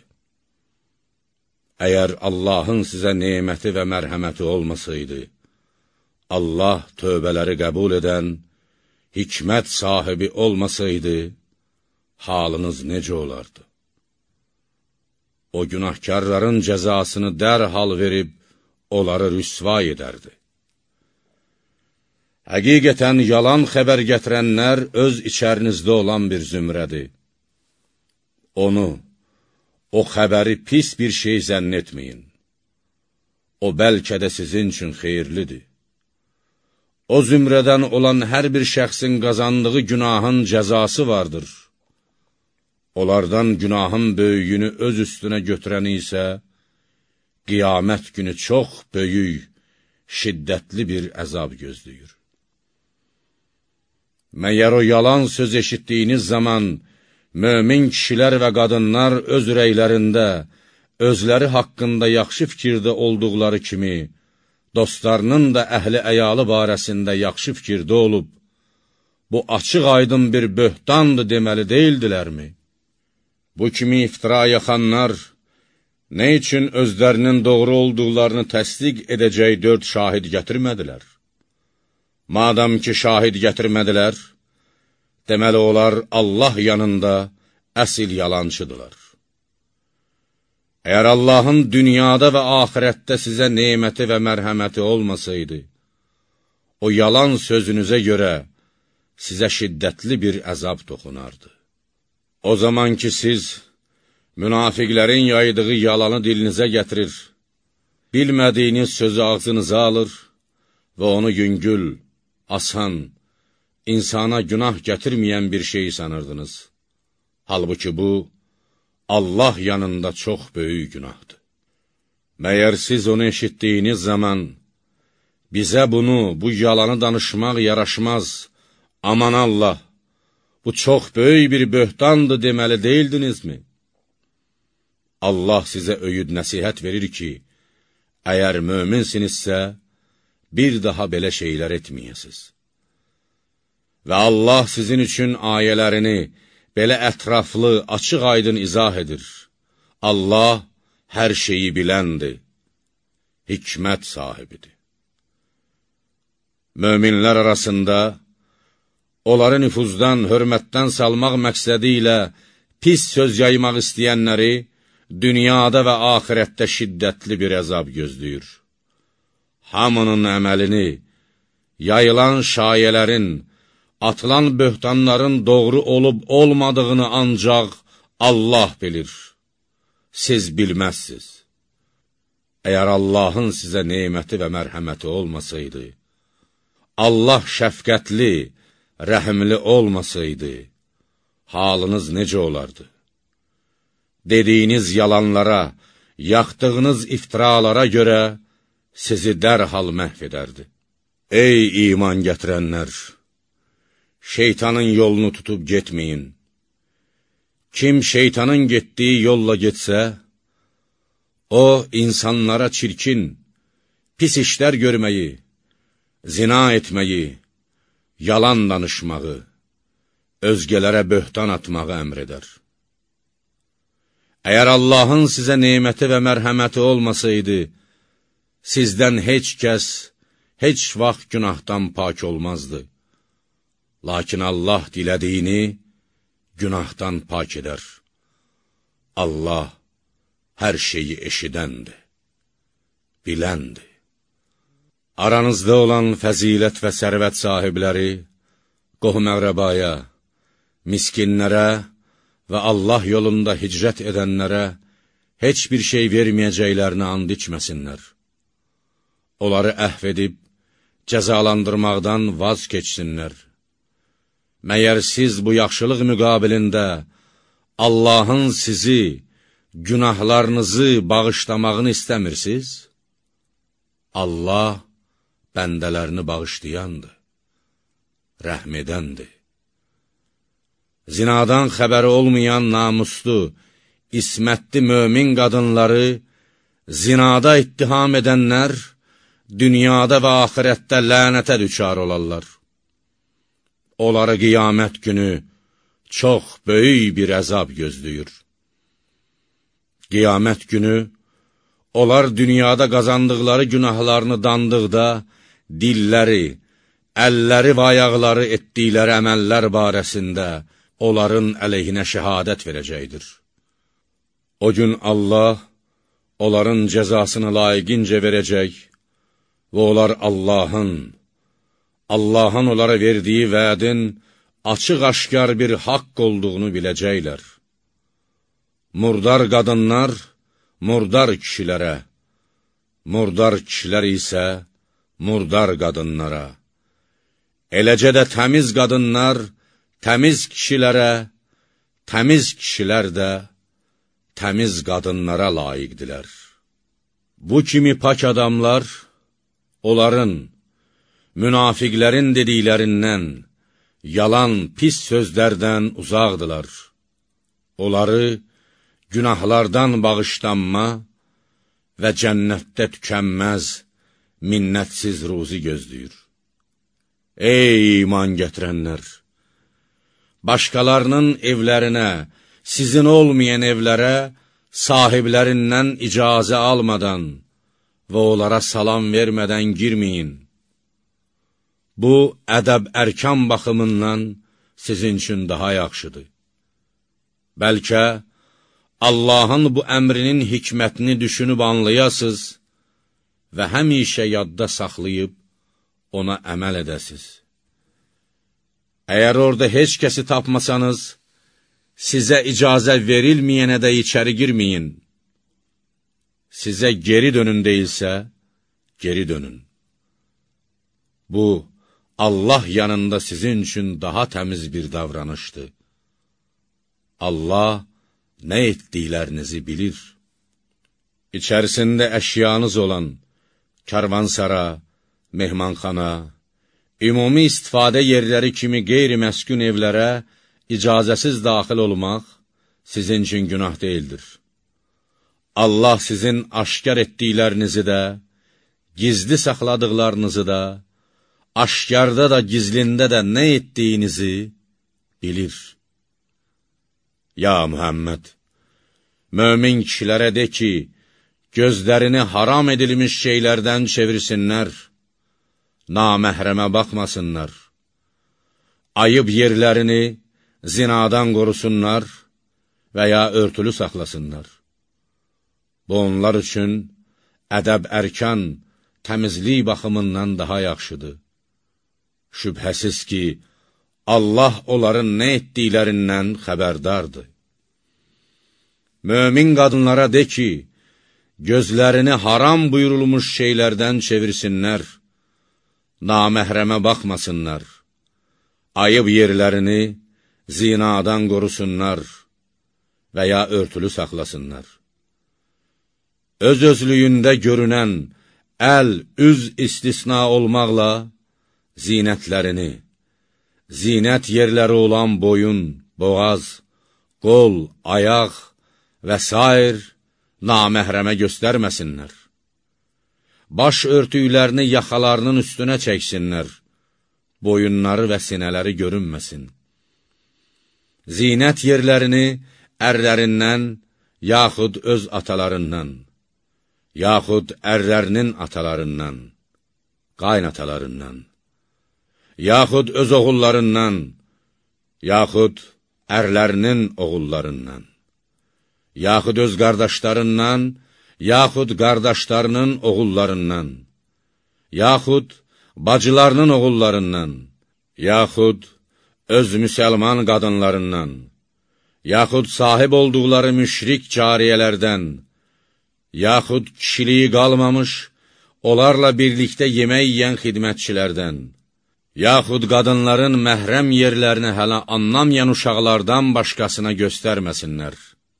Əgər Allahın sizə neməti və mərhəməti olmasaydı, Allah tövbələri qəbul edən, hikmət sahibi olmasaydı, halınız necə olardı? O günahkarların cəzasını dərhal verib, onları rüsva edərdi. Həqiqətən yalan xəbər gətirənlər öz içərinizdə olan bir zümrədir. Onu, o xəbəri pis bir şey zənn etməyin. O bəlkə də sizin üçün xeyirlidir. O zümrədən olan hər bir şəxsin qazandığı günahın cəzası vardır. Onlardan günahın böyüyünü öz üstünə götürəni isə, qiyamət günü çox böyük, şiddətli bir əzab gözləyir. Məyər o yalan söz eşitdiyiniz zaman, mömin kişilər və qadınlar öz ürəklərində, özləri haqqında yaxşı fikirdə olduqları kimi, dostlarının da əhli əyalı barəsində yaxşı fikirdə olub, bu açıq aydın bir böhtandır deməli deyildilərmi? Bu kimi iftira yaxanlar, nə üçün özlərinin doğru olduqlarını təsdiq edəcək dörd şahid gətirmədilər? Madam ki, şahid gətirmədilər, deməli onlar Allah yanında əsil yalancıdırlar. Əgər Allahın dünyada və axirətdə sizə neməti və mərhəməti olmasaydı, o yalan sözünüzə görə sizə şiddətli bir əzab toxunardı. O zaman ki, siz münafiqlərin yaydığı yalanı dilinizə gətirir, bilmədiyiniz sözü ağzınıza alır və onu yüngül, asan, insana günah gətirməyən bir şey sanırdınız. Halbuki bu, Allah yanında çox böyük günahdır. Məyər siz onu eşitdiyiniz zaman, bizə bunu, bu yalanı danışmaq yaraşmaz, aman Allah, bu çox böyük bir böhtandır deməli deyildinizmi? Allah sizə öyüd nəsihət verir ki, əgər möminsinizsə, bir daha belə şeylər etməyəsiz. Və Allah sizin üçün ayələrini belə ətraflı, açıq aydın izah edir. Allah hər şeyi biləndir, hikmət sahibidir. Möminlər arasında, onları nüfuzdan, hörmətdən salmaq məqsədi ilə pis söz yaymaq istəyənləri, dünyada və axirətdə şiddətli bir əzab gözləyir. Hamının əməlini, yayılan şayələrin, atılan böhtanların doğru olub olmadığını ancaq Allah bilir. Siz bilməzsiniz. Əgər Allahın sizə neməti və mərhəməti olmasaydı, Allah şəfqətli, rəhimli olmasaydı, halınız necə olardı? Dediyiniz yalanlara, yaxdığınız iftiralara görə sizi dərhal məhv edərdi. Ey iman gətirənlər! Şeytanın yolunu tutub getməyin. Kim şeytanın getdiyi yolla getsə, o, insanlara çirkin, pis işlər görməyi, zina etməyi, yalan danışmağı, özgələrə böhtan atmağı əmr edər. Əgər Allahın sizə neməti və mərhəməti olmasaydı, sizdən heç kəs, heç vaxt günahdan pak olmazdı. Lakin Allah dilədiyini günahdan pak edər. Allah hər şeyi eşidəndir, biləndir. Aranızda olan fəzilət və sərvət sahibləri, qohum-əqrəbaya, miskinlərə və Allah yolunda hicrət edənlərə heç bir şey verməyəcəklərini and içməsinlər. Onları əhv edib, cəzalandırmaqdan vaz keçsinlər. Məyər siz bu yaxşılıq müqabilində Allahın sizi, günahlarınızı bağışlamağını istəmirsiniz? Allah bəndələrini bağışlayandır, rəhm edəndir. Zinadan xəbəri olmayan namuslu, ismətli mömin qadınları zinada ittiham edənlər, dünyada və axirətdə lənətə düçar olarlar. Onları qiyamət günü çox böyük bir əzab gözləyir. Qiyamət günü, onlar dünyada qazandıqları günahlarını dandıqda, dilləri, əlləri və ayaqları etdikləri əməllər barəsində onların əleyhinə şəhadət verəcəkdir. O gün Allah onların cəzasını layiqincə verəcək və onlar Allahın, Allahın onlara verdiyi vədin açıq-aşkar bir haqq olduğunu biləcəklər. Murdar qadınlar, murdar kişilərə, murdar kişilər isə murdar qadınlara, eləcə də təmiz qadınlar, təmiz kişilərə, təmiz kişilər də təmiz qadınlara layiqdilər. Bu kimi pak adamlar, onların, münafiqlərin dediklərindən, yalan, pis sözlərdən uzaqdılar. Onları günahlardan bağışlanma və cənnətdə tükənməz, minnətsiz ruzi gözləyir. Ey iman gətirənlər! Başqalarının evlərinə, sizin olmayan evlərə sahiblərindən icazə almadan və onlara salam vermədən girməyin. Bu, ədəb-ərkan baxımından sizin üçün daha yaxşıdır. Bəlkə Allahın bu əmrinin hikmətini düşünüb anlayasız və həmişə yadda saxlayıb ona əməl edəsiz. Əgər orada heç kəsi tapmasanız, sizə icazə verilməyənə də içəri girməyin. Sizə geri dönün deyilsə, geri dönün. Bu, Allah yanında sizin üçün daha təmiz bir davranışdır. Allah nə etdiklərinizi bilir. İçərisində əşyanız olan karvansara, mehmanxana, ümumi istifadə yerləri kimi qeyri-məskun evlərə icazəsiz daxil olmaq sizin üçün günah deyildir. Allah sizin aşkar etdiklərinizi də, gizli saxladıqlarınızı da, aşkarda da, gizlində də nə etdiyinizi bilir. Ya Muhammed, mömin kişilərə de ki, gözlərini haram edilmiş şeylərdən çevirsinlər, naməhrəmə baxmasınlar, ayıb yerlərini zinadan qorusunlar və ya örtülü saxlasınlar. Bu, onlar üçün ədəb-ərkan, təmizlik baxımından daha yaxşıdır. Şübhəsiz ki, Allah onların nə etdiklərindən xəbərdardır. Mömin qadınlara de ki, gözlərini haram buyurulmuş şeylərdən çevirsinlər, naməhrəmə baxmasınlar, ayıb yerlərini zinadan qorusunlar və ya örtülü saxlasınlar. Öz-özlüyündə görünən əl, üz istisna olmaqla zinətlərini, zinət yerləri olan boyun, boğaz, qol, ayaq və s. naməhrəmə göstərməsinlər. Baş örtüklərini yaxalarının üstünə çəksinlər, boyunları və sinələri görünməsin. Zinət yerlərini ərlərindən, yaxud öz atalarından, yaxud ərlərinin atalarından, qaynatalarından, yaxud öz oğullarından, yaxud ərlərinin oğullarından, yaxud öz qardaşlarından, yaxud qardaşlarının oğullarından, yaxud bacılarının oğullarından, yaxud öz müsəlman qadınlarından, yaxud sahib olduqları müşrik cariyələrdən, yaxud kişiliyi qalmamış, onlarla birlikdə yemək yiyən xidmətçilərdən, yaxud qadınların məhrəm yerlərini hələ anlamayan uşaqlardan başqasına göstərməsinlər.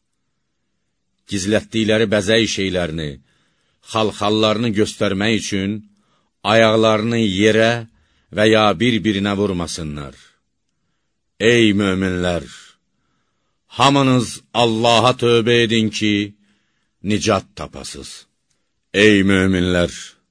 Gizlətdikləri bəzək şeylərini, xalxallarını göstərmək üçün ayaqlarını yerə və ya bir-birinə vurmasınlar. Ey möminlər! Hamınız Allaha tövbə edin ki, nicat tapasız. Ey möminlər!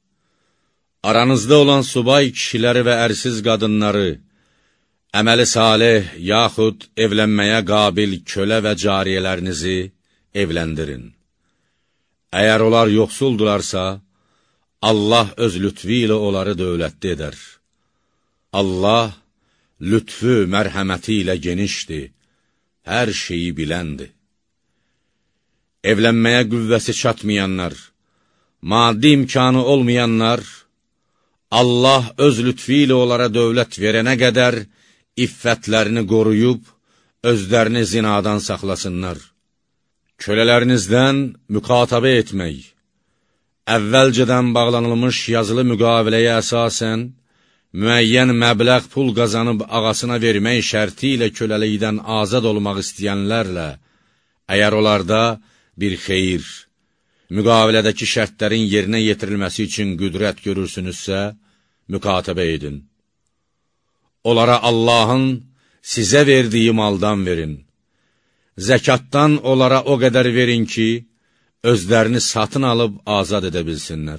Aranızda olan subay kişiləri və ərsiz qadınları, əməli salih yaxud evlənməyə qabil kölə və cariyələrinizi evləndirin. Əgər onlar yoxsuldularsa, Allah öz lütfü ilə onları dövlətli edər. Allah lütfü, mərhəməti ilə genişdir, hər şeyi biləndir. Evlənməyə qüvvəsi çatmayanlar, maddi imkanı olmayanlar, Allah öz lütfü ilə onlara dövlət verənə qədər iffətlərini qoruyub, özlərini zinadan saxlasınlar. Kölələrinizdən müqatabə etmək, əvvəlcədən bağlanılmış yazılı müqaviləyə əsasən, müəyyən məbləğ pul qazanıb ağasına vermək şərti ilə köləlikdən azad olmaq istəyənlərlə, əgər onlarda bir xeyir, müqavilədəki şərtlərin yerinə yetirilməsi üçün qüdrət görürsünüzsə, müqatabə edin. Onlara Allahın sizə verdiyi maldan verin. Zəkatdan onlara o qədər verin ki, özlərini satın alıb azad edə bilsinlər.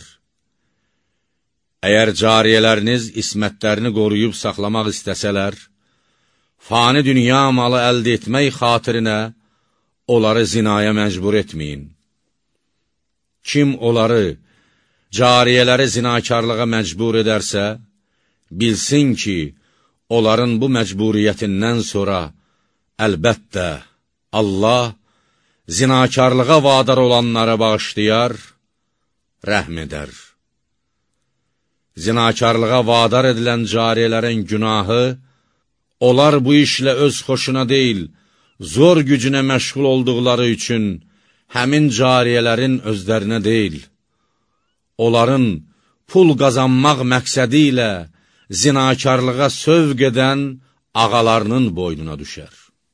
Əgər cariyələriniz ismətlərini qoruyub saxlamaq istəsələr, fani dünya malı əldə etmək xatirinə onları zinaya məcbur etməyin. Kim onları, cariyələri zinakarlığa məcbur edərsə, bilsin ki, onların bu məcburiyyətindən sonra, əlbəttə, Allah zinakarlığa vadar olanlara bağışlayar, rəhm edər. Zinakarlığa vadar edilən cariyələrin günahı, onlar bu işlə öz xoşuna deyil, zor gücünə məşğul olduqları üçün həmin cariyələrin özlərinə deyil, onların pul qazanmaq məqsədi ilə zinakarlığa sövq edən ağalarının boynuna düşər.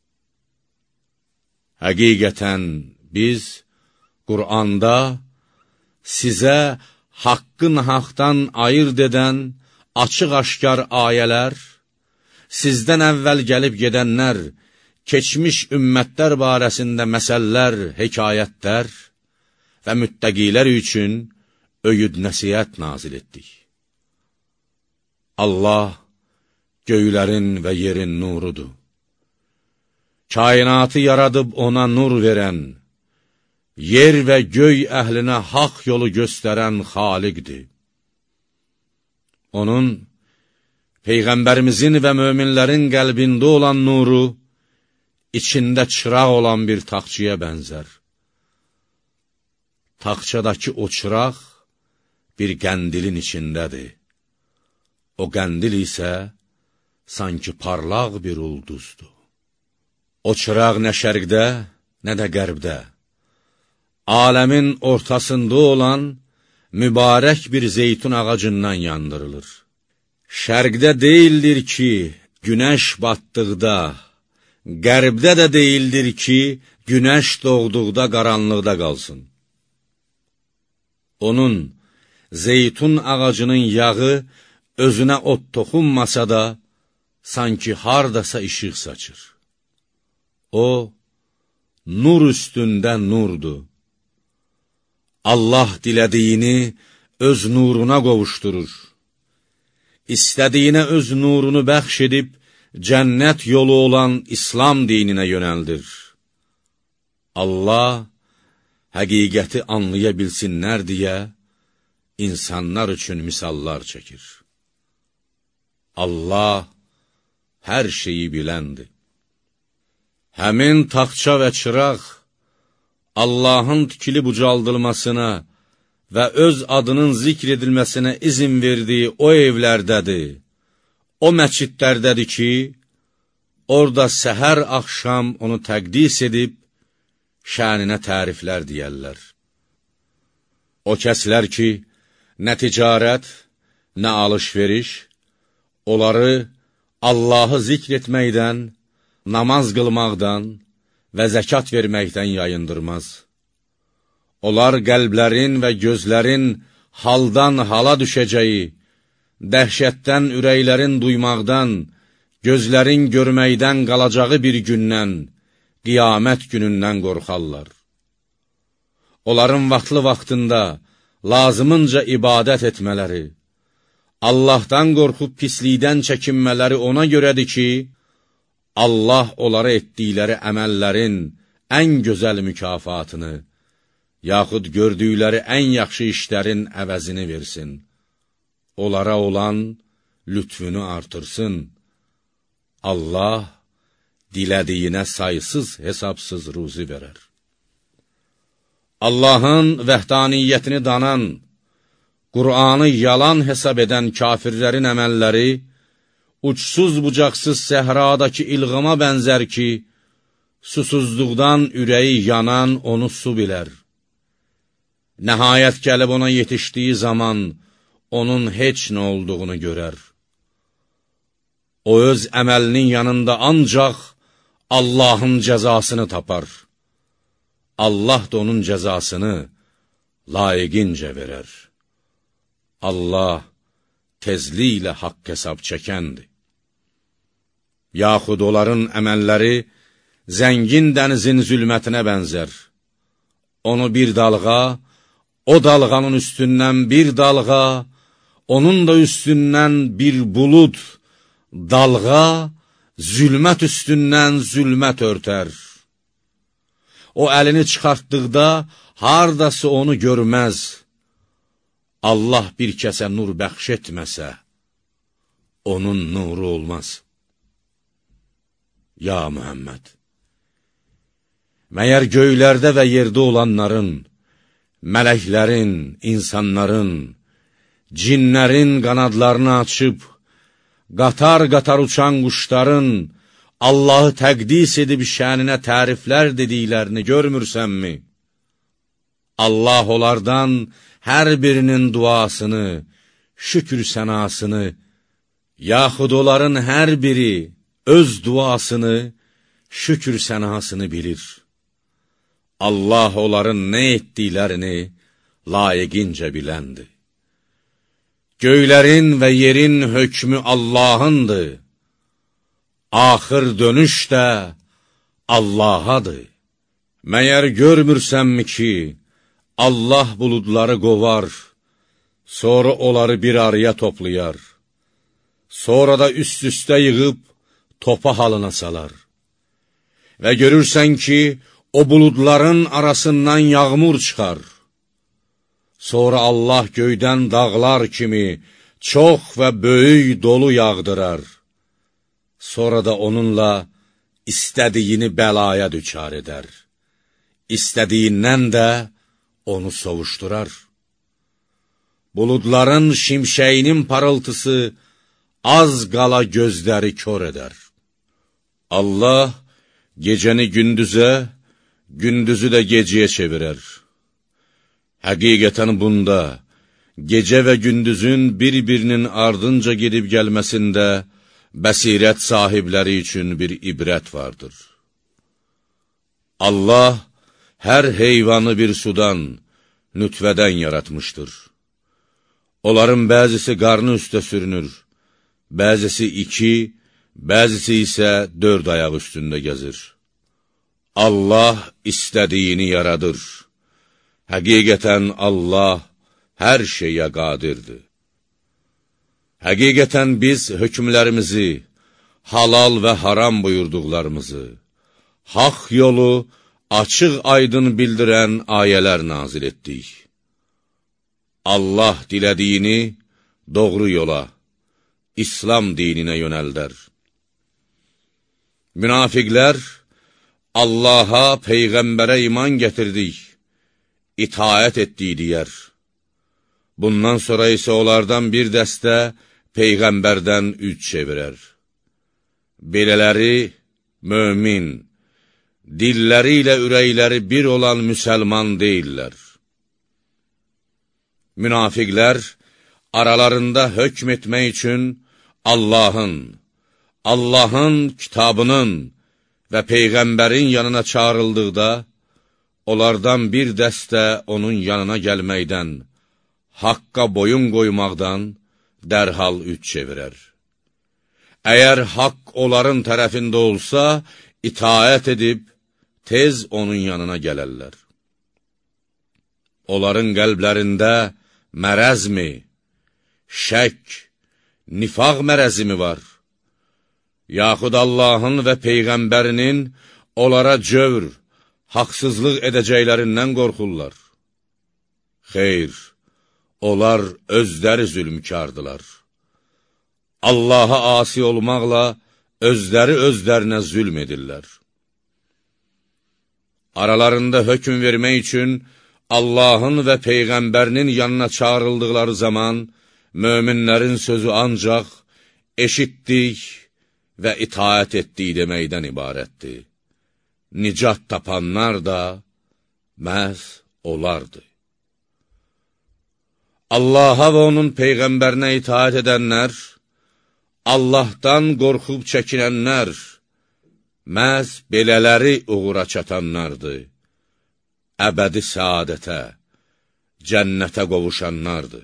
Həqiqətən biz Qur'anda sizə haqqın haqdan ayırt edən açıq-aşkar ayələr, sizdən əvvəl gəlib gedənlər, keçmiş ümmətlər barəsində məsəllər, hekayətlər və müttəqilər üçün öyüd nəsihət nazil etdik. Allah göylərin və yerin nurudur. Kainatı yaradıb ona nur verən, yer və göy əhlinə haqq yolu göstərən Xaliqdir. Onun, Peyğəmbərimizin və möminlərin qəlbində olan nuru, içində çıraq olan bir taxçıya bənzər. Taxçadakı o çıraq bir qəndilin içindədir. O qəndil isə sanki parlaq bir ulduzdur. O çıraq nə şərqdə, nə də qərbdə, aləmin ortasında olan mübarək bir zeytun ağacından yandırılır. Şərqdə deyildir ki, günəş batdıqda, qərbdə də deyildir ki, günəş doğduqda qaranlıqda qalsın. Onun, zeytun ağacının yağı özünə ot toxunmasa da, sanki hardasa işıq saçır. O, nur üstündə nurdur. Allah dilədiyini öz nuruna qovuşdurur. İstədiyinə öz nurunu bəxş edib, cənnət yolu olan İslam dininə yönəldir. Allah, həqiqəti anlaya bilsinlər deyə, insanlar üçün misallar çəkir. Allah, hər şeyi biləndir. Həmin taxça və çıraq, Allahın tikilib ucaldılmasına və öz adının zikr edilməsinə izin verdiyi o evlərdədir, o məscidlərdədir ki, orada səhər axşam onu təqdis edib, şəninə təriflər deyərlər. O kəslər ki, nə ticarət, nə alış-veriş, onları Allahı zikr etməkdən, namaz qılmaqdan və zəkat verməkdən yayındırmaz. Onlar qəlblərin və gözlərin haldan hala düşəcəyi, dəhşətdən ürəklərin duymaqdan, gözlərin görməkdən qalacağı bir gündən, qiyamət günündən qorxarlar. Onların vaxtlı vaxtında lazımınca ibadət etmələri, Allahdan qorxub pislikdən çəkinmələri ona görədir ki, Allah onlara etdikləri əməllərin ən gözəl mükafatını, yaxud gördükləri ən yaxşı işlərin əvəzini versin. Onlara olan lütfünü artırsın. Allah dilədiyinə saysız, hesabsız ruzi verər. Allahın vəhdaniyyətini danan, Qur'anı yalan hesab edən kafirlərin əməlləri, uçsuz-bucaqsız səhradakı ilğama bənzər ki, susuzluqdan ürəyi yanan onu su bilər. Nəhayət gəlib ona yetişdiyi zaman, onun heç nə olduğunu görər. O öz əməlinin yanında ancaq Allahın cəzasını tapar. Allah da onun cəzasını layiqincə verər. Allah tezliklə haqq hesab çəkəndir. Yaxud onların əməlləri zəngin dənizin zülmətinə bənzər. Onu bir dalğa, o dalğanın üstündən bir dalğa, onun da üstündən bir bulud, dalğa, zülmət üstündən zülmət örtər. O əlini çıxartdıqda, hardası onu görməz. Allah bir kəsə nur bəxş etməsə, onun nuru olmaz. Ya Muhammed! Məyər göylərdə və yerdə olanların, mələklərin, insanların, cinlərin qanadlarını açıb, qatar-qatar uçan quşların, Allahı təqdis edib şəninə təriflər dediklərini görmürsənmi? Allah onlardan hər birinin duasını, şükür sənasını yaxud onların hər biri öz duasını, şükür sənasını bilir. Allah onların nə etdiklərini layiqincə biləndir. Göylərin və yerin hökmü Allahındır. Axır dönüş də Allahadır. Məyər görmürsənmi ki, Allah buludları qovar, sonra onları bir araya toplayar, sonra da üst-üstə yığıb topa halına salar. Və görürsən ki, o buludların arasından yağmur çıxar. Sonra Allah göydən dağlar kimi çox və böyük dolu yağdırar. Sonra da onunla istədiyini bəlaya düçar edər. İstədiyindən də onu sovuşdurar. Buludların şimşəyinin parıltısı az qala gözləri kör edər. Allah gecəni gündüzə, gündüzü də gecəyə çevirər. Həqiqətən bunda, gecə və gündüzün bir-birinin ardınca gedib gəlməsində bəsirət sahibləri üçün bir ibrət vardır. Allah hər heyvanı bir sudan, nütvədən yaratmışdır. Onların bəzisi qarnı üstə sürünür, bəzisi iki, bəzisi isə dörd ayaq üstündə gəzir. Allah istədiyini yaradır. Həqiqətən Allah hər şeyə qadirdir. Həqiqətən biz hökmlərimizi, halal və haram buyurduqlarımızı, haqq yolu açıq aydın bildirən ayələr nazil etdik. Allah dilədiyini doğru yola, İslam dininə yönəldər. Münafiqlər, Allaha, Peyğəmbərə iman gətirdik, itaət etdik deyər. Bundan sonra isə onlardan bir dəstə Peyğəmbərdən üz çevirər. Belələri mömin, dilləri ilə ürəkləri bir olan müsəlman deyirlər. Münafiqlər aralarında hökm etmək üçün Allahın, Allahın kitabının və Peyğəmbərin yanına çağrıldıqda, onlardan bir dəstə onun yanına gəlməkdən, haqqa boyun qoymaqdan dərhal üç çevirər. Əgər haqq onların tərəfində olsa, itaət edib, tez onun yanına gələrlər. Onların qəlblərində mərəzmi, şək, nifaq mərəzimi var? Yaxud Allahın və Peyğəmbərinin onlara cövr, haqsızlıq edəcəklərindən qorxurlar. Xeyr, onlar özləri zülmkardılar. Allaha asi olmaqla özləri özlərinə zülm edirlər. Aralarında hökm vermək üçün Allahın və Peyğəmbərinin yanına çağrıldıqları zaman möminlərin sözü ancaq eşitdik və itaət etdik deməkdən ibarətdir. Nicat tapanlar da məhz onlardır. Allaha və onun Peyğəmbərinə itaət edənlər, Allahdan qorxub çəkinənlər, məhz belələri uğura çatanlardır. Əbədi səadətə, cənnətə qovuşanlardır.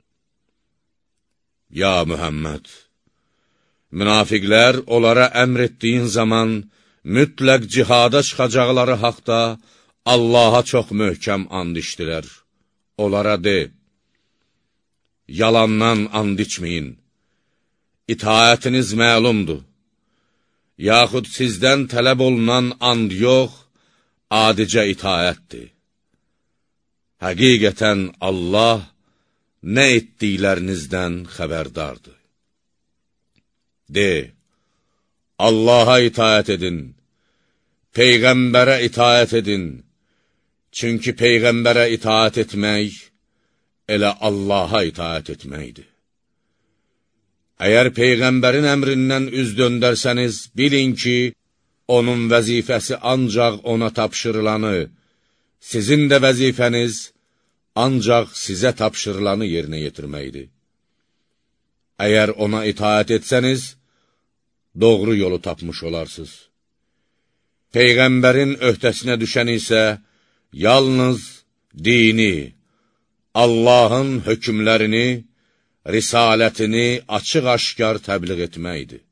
Ya Mühəmməd, münafiqlər onlara əmr etdiyin zaman mütləq cihada çıxacaqları haqda Allaha çox möhkəm and içdilər. Onlara de, yalandan and içməyin, itaətiniz məlumdur. Yaxud sizdən tələb olunan and yox, adicə itaətdir. Həqiqətən Allah nə etdiklərinizdən xəbərdardır. De, Allaha itaət edin, Peyğəmbərə itaət edin, çünki Peyğəmbərə itaət etmək, elə Allaha itaət etməkdir. Əgər Peyğəmbərin əmrindən üz döndərsəniz, bilin ki, onun vəzifəsi ancaq ona tapşırılanı, sizin də vəzifəniz ancaq sizə tapşırılanı yerinə yetirməkdir. Əgər ona itaət etsəniz, doğru yolu tapmış olarsınız. Peyğəmbərin öhdəsinə düşən isə yalnız dini, Allahın hökmlərini, risalətini açıq-aşkar təbliğ etməkdir.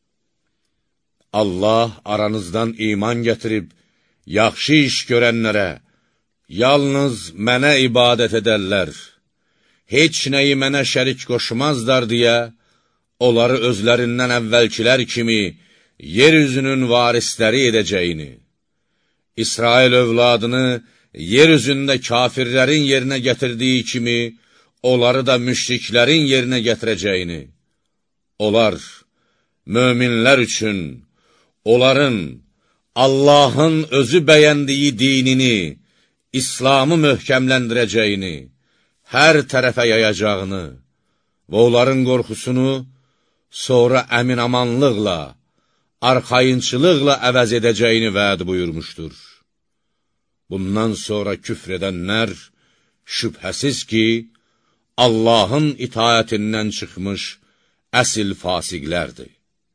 Allah aranızdan iman gətirib, yaxşı iş görənlərə, yalnız mənə ibadət edərlər, heç nəyi mənə şərik qoşmazlar deyə, onları özlərindən əvvəlkilər kimi yeryüzünün varisləri edəcəyini, İsrail övladını yeryüzündə kafirlərin yerinə gətirdiyi kimi, onları da müşriklərin yerinə gətirəcəyini, onlar, möminlər üçün, onların Allahın özü bəyəndiyi dinini, İslamı möhkəmləndirəcəyini, hər tərəfə yayacağını və onların qorxusunu sonra əminamanlıqla, arxayınçılıqla əvəz edəcəyini vəd buyurmuşdur. Bundan sonra küfr edənlər şübhəsiz ki, Allahın itaətindən çıxmış əsil fasiqlərdir.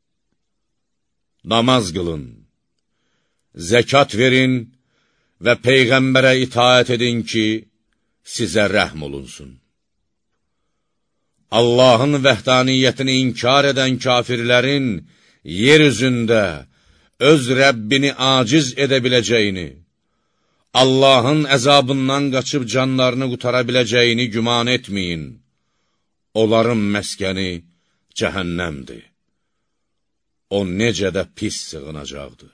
Namaz qılın, zəkat verin və Peyğəmbərə itaət edin ki, sizə rəhm olunsun. Allahın vəhdaniyyətini inkar edən kafirlərin yer üzündə öz Rəbbini aciz edə biləcəyini, Allahın əzabından qaçıb canlarını qutara biləcəyini güman etməyin. Onların məskəni cəhənnəmdir. O necə də pis sığınacaqdır.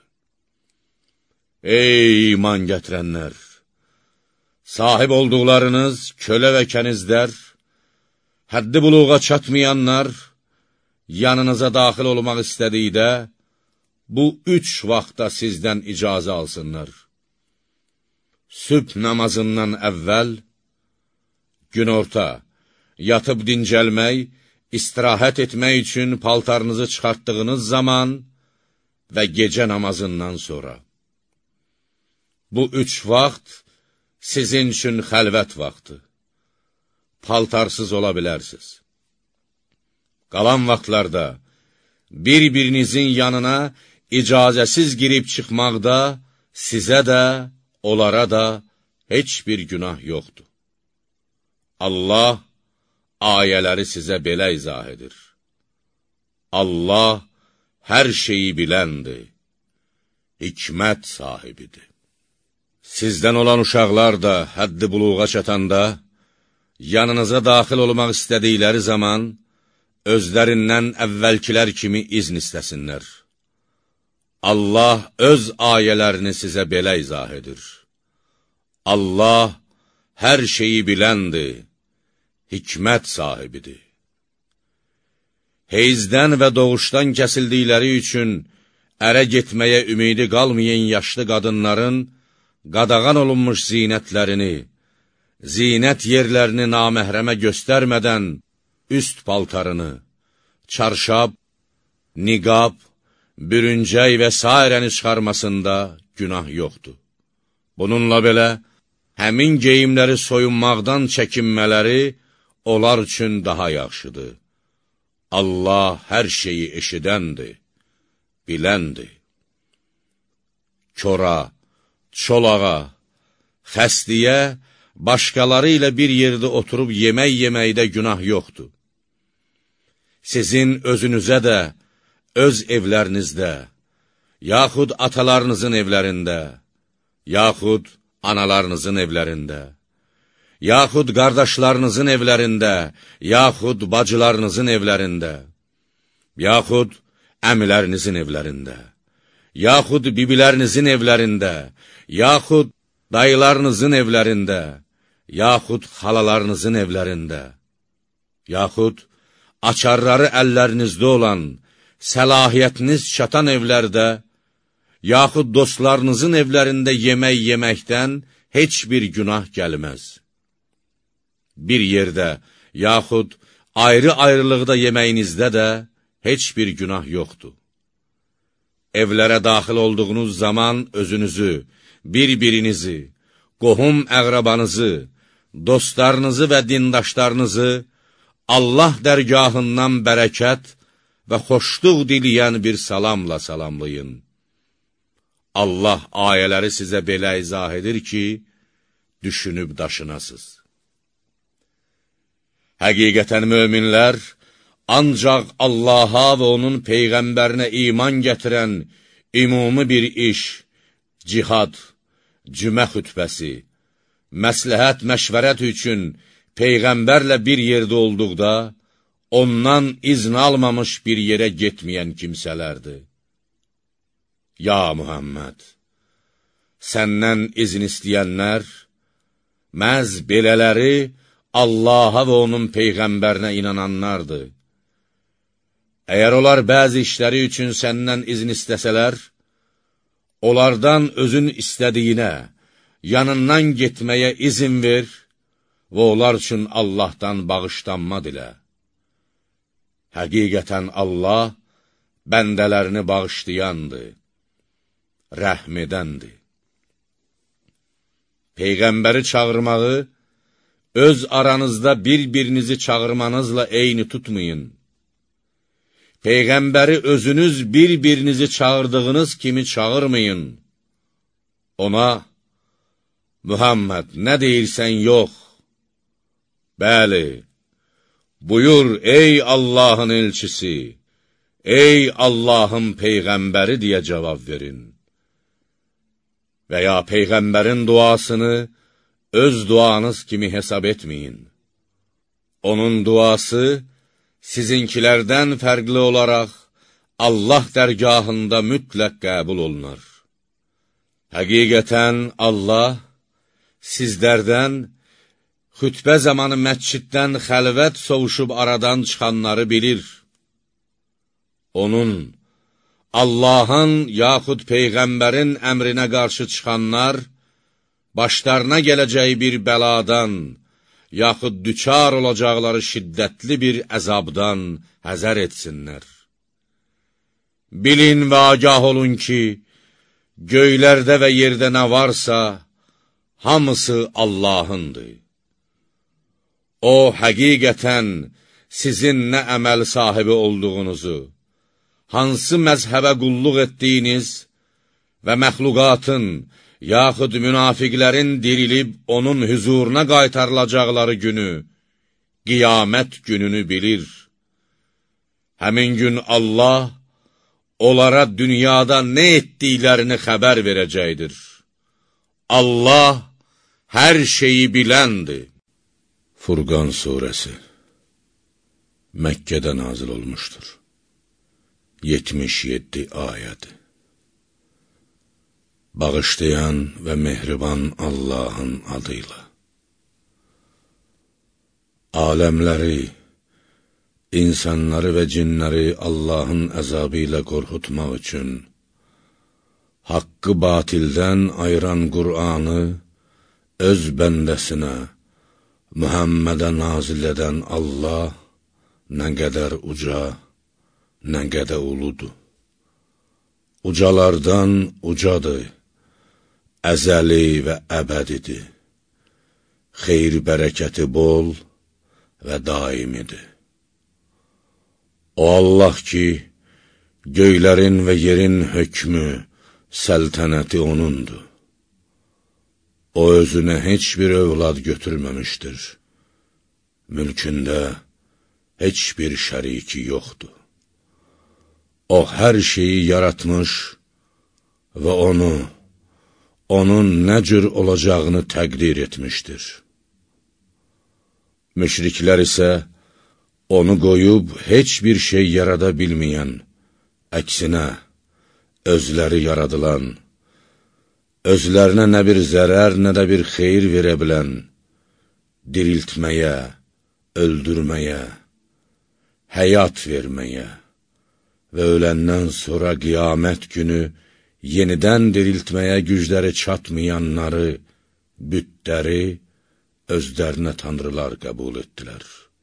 Ey iman gətirənlər! Sahib olduqlarınız kölə və kənizlər, həddi buluğa çatmayanlar, yanınıza daxil olmaq istədikdə, bu üç vaxtda sizdən icazə alsınlar. Sübh namazından əvvəl, günorta, yatıb dincəlmək, istirahət etmək üçün paltarınızı çıxartdığınız zaman və gecə namazından sonra. Bu üç vaxt sizin üçün xəlvət vaxtı. Paltarsız ola bilərsiniz. Qalan vaxtlarda bir-birinizin yanına icazəsiz girib çıxmaqda sizə də, onlara da heç bir günah yoxdur. Allah ayələri sizə belə izah edir. Allah hər şeyi biləndir, hikmət sahibidir. Sizdən olan uşaqlar da həddi buluğa çatanda, yanınıza daxil olmaq istədikləri zaman, özlərindən əvvəlkilər kimi izn istəsinlər. Allah öz ayələrini sizə belə izah edir. Allah hər şeyi biləndir, hikmət sahibidir. Heyzdən və doğuşdan kəsildikləri üçün ərə getməyə ümidi qalmayan yaşlı qadınların qadağan olunmuş zinətlərini, zinət yerlərini naməhrəmə göstərmədən üst paltarını, çarşab, niqab, bürüncək və sairəni çıxarmasında günah yoxdur. Bununla belə, həmin geyimləri soyunmaqdan çəkinmələri onlar üçün daha yaxşıdır. Allah hər şeyi eşidəndir, biləndir. Kora, çolağa, xəstliyə, başqaları ilə bir yerdə oturub yemək yeməkdə günah yoxdur. Sizin özünüzə də, öz evlərinizdə, yaxud atalarınızın evlərində, yaxud analarınızın evlərində, yaxud qardaşlarınızın evlərində, yaxud bacılarınızın evlərində, yaxud əmilərinizin evlərində, yaxud bibilərinizin evlərində, yaxud dayılarınızın evlərində, yaxud xalalarınızın evlərində, yaxud açarları əllərinizdə olan, səlahiyyətiniz çatan evlərdə, yaxud dostlarınızın evlərində yemək yeməkdən heç bir günah gəlməz. Bir yerdə, yaxud ayrı-ayrılıqda yeməyinizdə də heç bir günah yoxdur. Evlərə daxil olduğunuz zaman özünüzü, bir-birinizi, qohum əqrabanızı, dostlarınızı və dindaşlarınızı Allah dərgahından bərəkət və xoşluq diləyən bir salamla salamlayın. Allah ayələri sizə belə izah edir ki, düşünüb daşınasız. Həqiqətən möminlər, ancaq Allaha və onun Peyğəmbərinə iman gətirən ümumi bir iş, cihad, cümə xütbəsi, məsləhət, məşvərət üçün Peyğəmbərlə bir yerdə olduqda, ondan izn almamış bir yerə getməyən kimsələrdir. Ya Muhammed, səndən izin istəyənlər, məhz belələri Allaha və onun Peyğəmbərinə inananlardır. Əgər onlar bəzi işləri üçün səndən izin istəsələr, onlardan özün istədiyinə, yanından getməyə izin ver və onlar üçün Allahdan bağışlanma dilə. Həqiqətən Allah bəndələrini bağışlayandır, rəhm edəndir. Peyğəmbəri çağırmağı, öz aranızda bir-birinizi çağırmanızla eyni tutmayın. Peyğəmbəri özünüz bir-birinizi çağırdığınız kimi çağırmayın. Ona, Muhammed, nə deyirsən yox? Bəli, buyur ey Allahın elçisi, ey Allahın Peyğəmbəri deyə cavab verin. Və ya Peyğəmbərin duasını öz duanız kimi hesab etməyin. Onun duası sizinkilərdən fərqli olaraq Allah dərgahında mütləq qəbul olunar. Həqiqətən Allah sizlərdən xütbə zamanı məsciddən xəlvət sovuşub aradan çıxanları bilir. Onun, Allahın yaxud Peyğəmbərin əmrinə qarşı çıxanlar, başlarına gələcək bir bəladan, yaxud düçar olacaqları şiddətli bir əzabdan həzər etsinlər. Bilin və agah olun ki, göylərdə və yerdə nə varsa, hamısı Allahındır. O, həqiqətən sizin nə əməl sahibi olduğunuzu, hansı məzhəbə qulluq etdiyiniz və məxluqatın, yaxud münafiqlərin dirilib onun hüzuruna qaytarılacaqları günü, qiyamət gününü bilir. Həmin gün Allah onlara dünyada nə etdiklərini xəbər verəcəkdir. Allah hər şeyi biləndir. Furqan surəsi Məkkədə nazil olmuşdur. yetmiş yeddi ayəd. Bağışlayan və mehriban Allahın adıyla. Aləmləri, insanları və cinləri Allahın əzabı ilə qorxutmaq üçün, haqqı batildən ayıran Qur'anı öz bəndəsinə, Muhammədə nazil edən Allah nə qədər uca, nə qədər uludur. Ucalardan ucadır, əzəli və əbədidir. Xeyr bərəkəti bol və daimidir. O Allah ki, göylərin və yerin hökmü, səltənəti onundur. O özünə heç bir övlad götürməmişdir. Mülkündə heç bir şəriki yoxdur. O hər şeyi yaratmış və onu, onun nə cür olacağını təqdir etmişdir. Müşriklər isə onu qoyub heç bir şey yarada bilməyən, əksinə, özləri yaradılan, özlərinə nə bir zərər, nə də bir xeyir verə bilən, diriltməyə, öldürməyə, həyat verməyə və öləndən sonra qiyamət günü yenidən diriltməyə gücləri çatmayanları, bütləri özlərinə tanrılar qəbul etdilər.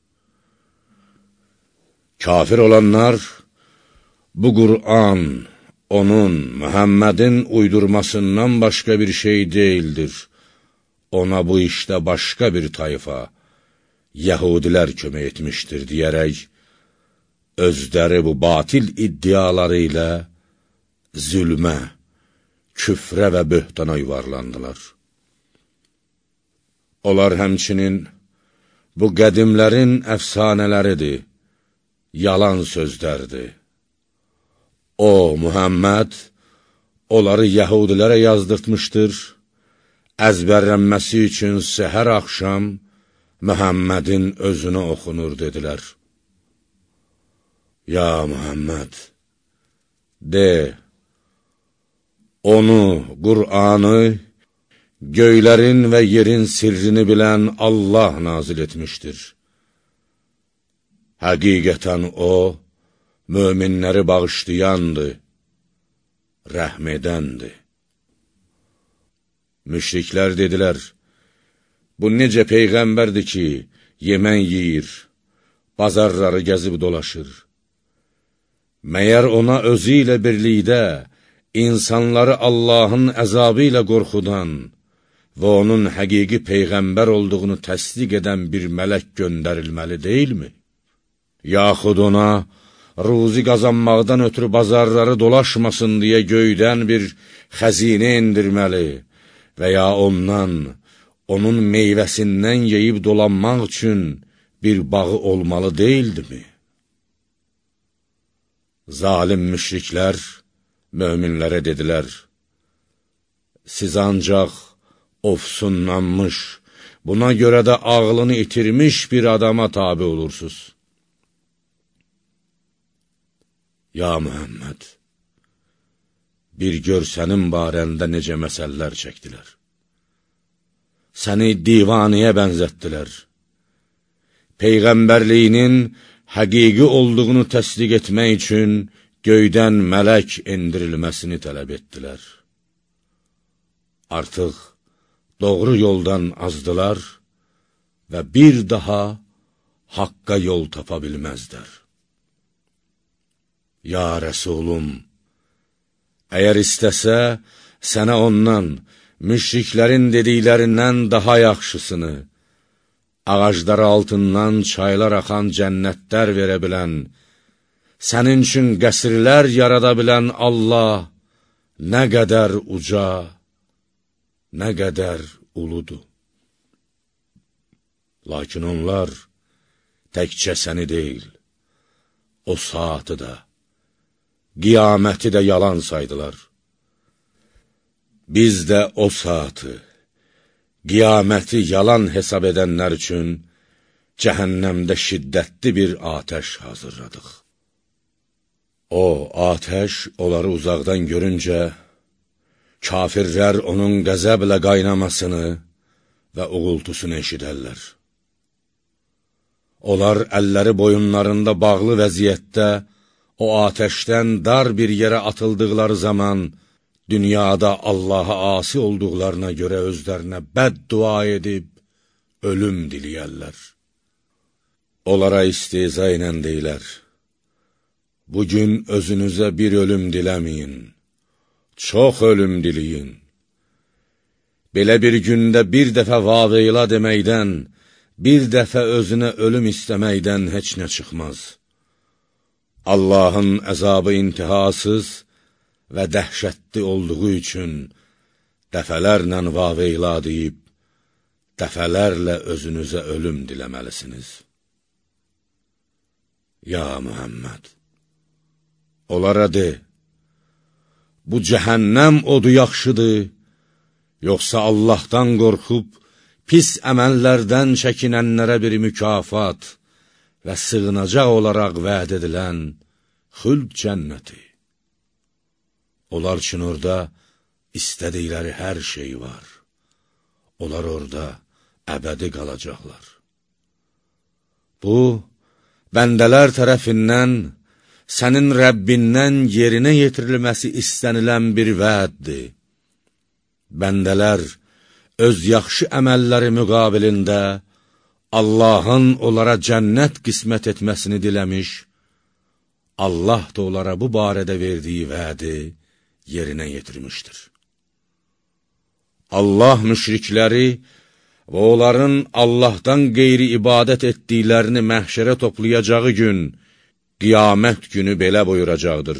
Kafir olanlar, bu Qur'an, onun, Muhammedin uydurmasından başqa bir şey deyildir. Ona bu işdə başqa bir tayfa, Yəhudilər kömək etmişdir deyərək, özləri bu batil iddiaları ilə zülmə, küfrə və böhtana yuvarlandılar. Onlar həmçinin bu qədimlərin əfsanələridir, yalan sözlərdir. O, Muhammed, onları yəhudilərə yazdırtmışdır, əzbərlənməsi üçün səhər axşam Muhammedin özünə oxunur, dedilər. Ya Muhammed, de, onu, Qur'anı, göylərin və yerin sirrini bilən Allah nazil etmişdir. Həqiqətən o, möminləri bağışlayandır, rəhm edəndir. Müşriklər dedilər, bu necə peyğəmbərdir ki, yemən yeyir, bazarları gəzib dolaşır. Məyər ona özü ilə birlikdə insanları Allahın əzabı ilə qorxudan və onun həqiqi peyğəmbər olduğunu təsdiq edən bir mələk göndərilməli deyilmi? Yaxud ona ruzi qazanmaqdan ötürü bazarları dolaşmasın deyə göydən bir xəzinə indirməli və ya ondan, onun meyvəsindən yeyib dolanmaq üçün bir bağı olmalı deyildimi? Zalim müşriklər möminlərə dedilər, siz ancaq ofsunlanmış, buna görə də ağlını itirmiş bir adama tabi olursunuz. Ya Muhammed, bir gör sənin barəndə necə məsələlər çəkdilər. Səni divaniyə bənzətdilər. Peyğəmbərliyinin həqiqi olduğunu təsdiq etmək üçün göydən mələk endirilməsini tələb etdilər. Artıq doğru yoldan azdılar və bir daha haqqa yol tapa bilməzdər. Ya Rəsulum, əgər istəsə, sənə ondan, müşriklərin dediklərindən daha yaxşısını, ağacları altından çaylar axan cənnətlər verə bilən, sənin üçün qəsrlər yarada bilən Allah nə qədər uca, nə qədər uludur. Lakin onlar təkcə səni deyil, o saatı da, qiyaməti də yalan saydılar. Biz də o saatı, qiyaməti yalan hesab edənlər üçün cəhənnəmdə şiddətli bir atəş hazırladıq. O atəş onları uzaqdan görüncə, kafirlər onun qəzəblə qaynamasını və uğultusunu eşidərlər. Onlar əlləri boyunlarında bağlı vəziyyətdə o atəşdən dar bir yerə atıldıqları zaman, dünyada Allaha asi olduqlarına görə özlərinə bəddua edib, ölüm diliyərlər. Onlara istehza ilə deyilər, bugün özünüzə bir ölüm diləməyin, çox ölüm diliyin. Belə bir gündə bir dəfə vaveyla deməkdən, bir dəfə özünə ölüm istəməkdən heç nə çıxmaz. Allahın əzabı intihasız və dəhşətli olduğu üçün dəfələrlə vaveyla deyib, dəfələrlə özünüzə ölüm diləməlisiniz. Ya Muhammed, onlara de, bu cəhənnəm odu yaxşıdır, yoxsa Allahdan qorxub, pis əməllərdən çəkinənlərə bir mükafat və sığınacaq olaraq vəd edilən xülq cənnəti. Onlar üçün orada istədikləri hər şey var. Onlar orada əbədi qalacaqlar. Bu, bəndələr tərəfindən, sənin Rəbbindən yerinə yetirilməsi istənilən bir vəddir. Bəndələr öz yaxşı əməlləri müqabilində Allahın onlara cənnət qismət etməsini diləmiş, Allah da onlara bu barədə verdiyi vədi yerinə yetirmişdir. Allah müşrikləri və onların Allahdan qeyri ibadət etdiklərini məhşərə toplayacağı gün, qiyamət günü belə buyuracaqdır.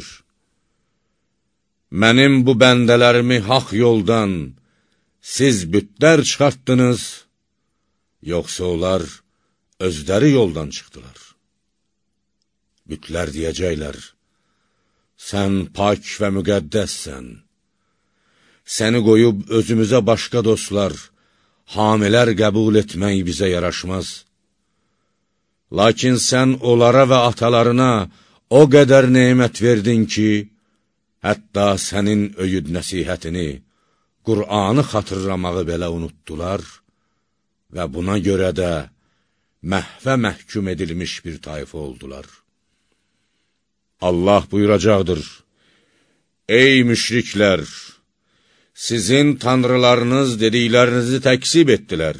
Mənim bu bəndələrimi haq yoldan siz bütlər çıxartdınız, yoxsa onlar özləri yoldan çıxdılar. Bütlər deyəcəklər, sən pak və müqəddəssən. Səni qoyub özümüzə başqa dostlar, hamilər qəbul etmək bizə yaraşmaz. Lakin sən onlara və atalarına o qədər nemət verdin ki, hətta sənin öyüd nəsihətini, Qur'anı xatırlamağı belə unutdular və buna görə də məhvə məhkum edilmiş bir tayfa oldular. Allah buyuracaqdır, ey müşriklər, sizin tanrılarınız dediklərinizi təksib etdilər.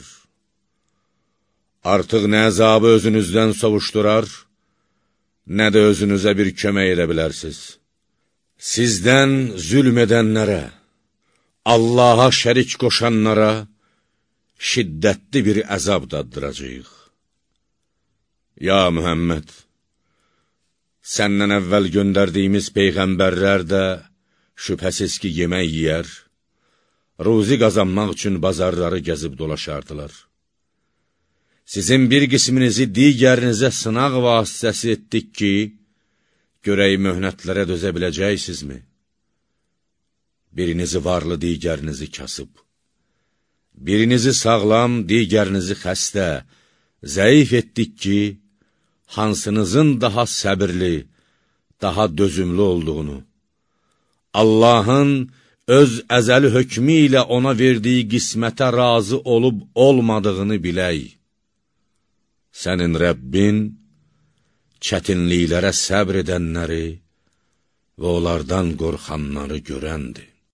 Artıq nə əzabı özünüzdən sovuşdurar, nə də özünüzə bir kömək edə bilərsiniz. Sizdən zülm edənlərə, Allaha şərik qoşanlara şiddətli bir əzab daddıracaq. Ya Mühəmməd, səndən əvvəl göndərdiyimiz peyğəmbərlər də şübhəsiz ki, yemək yiyər, ruzi qazanmaq üçün bazarları gəzib dolaşardılar. Sizin bir qisminizi digərinizə sınaq vasitəsi etdik ki, görək möhnətlərə dözə biləcəksinizmi? Birinizi varlı, digərinizi kasıb. Birinizi sağlam, digərinizi xəstə, zəif etdik ki, hansınızın daha səbirli, daha dözümlü olduğunu, Allahın öz əzəli hökmü ilə ona verdiyi qismətə razı olub olmadığını bilək. Sənin Rəbbin çətinliklərə səbr edənləri və onlardan qorxanları görəndir.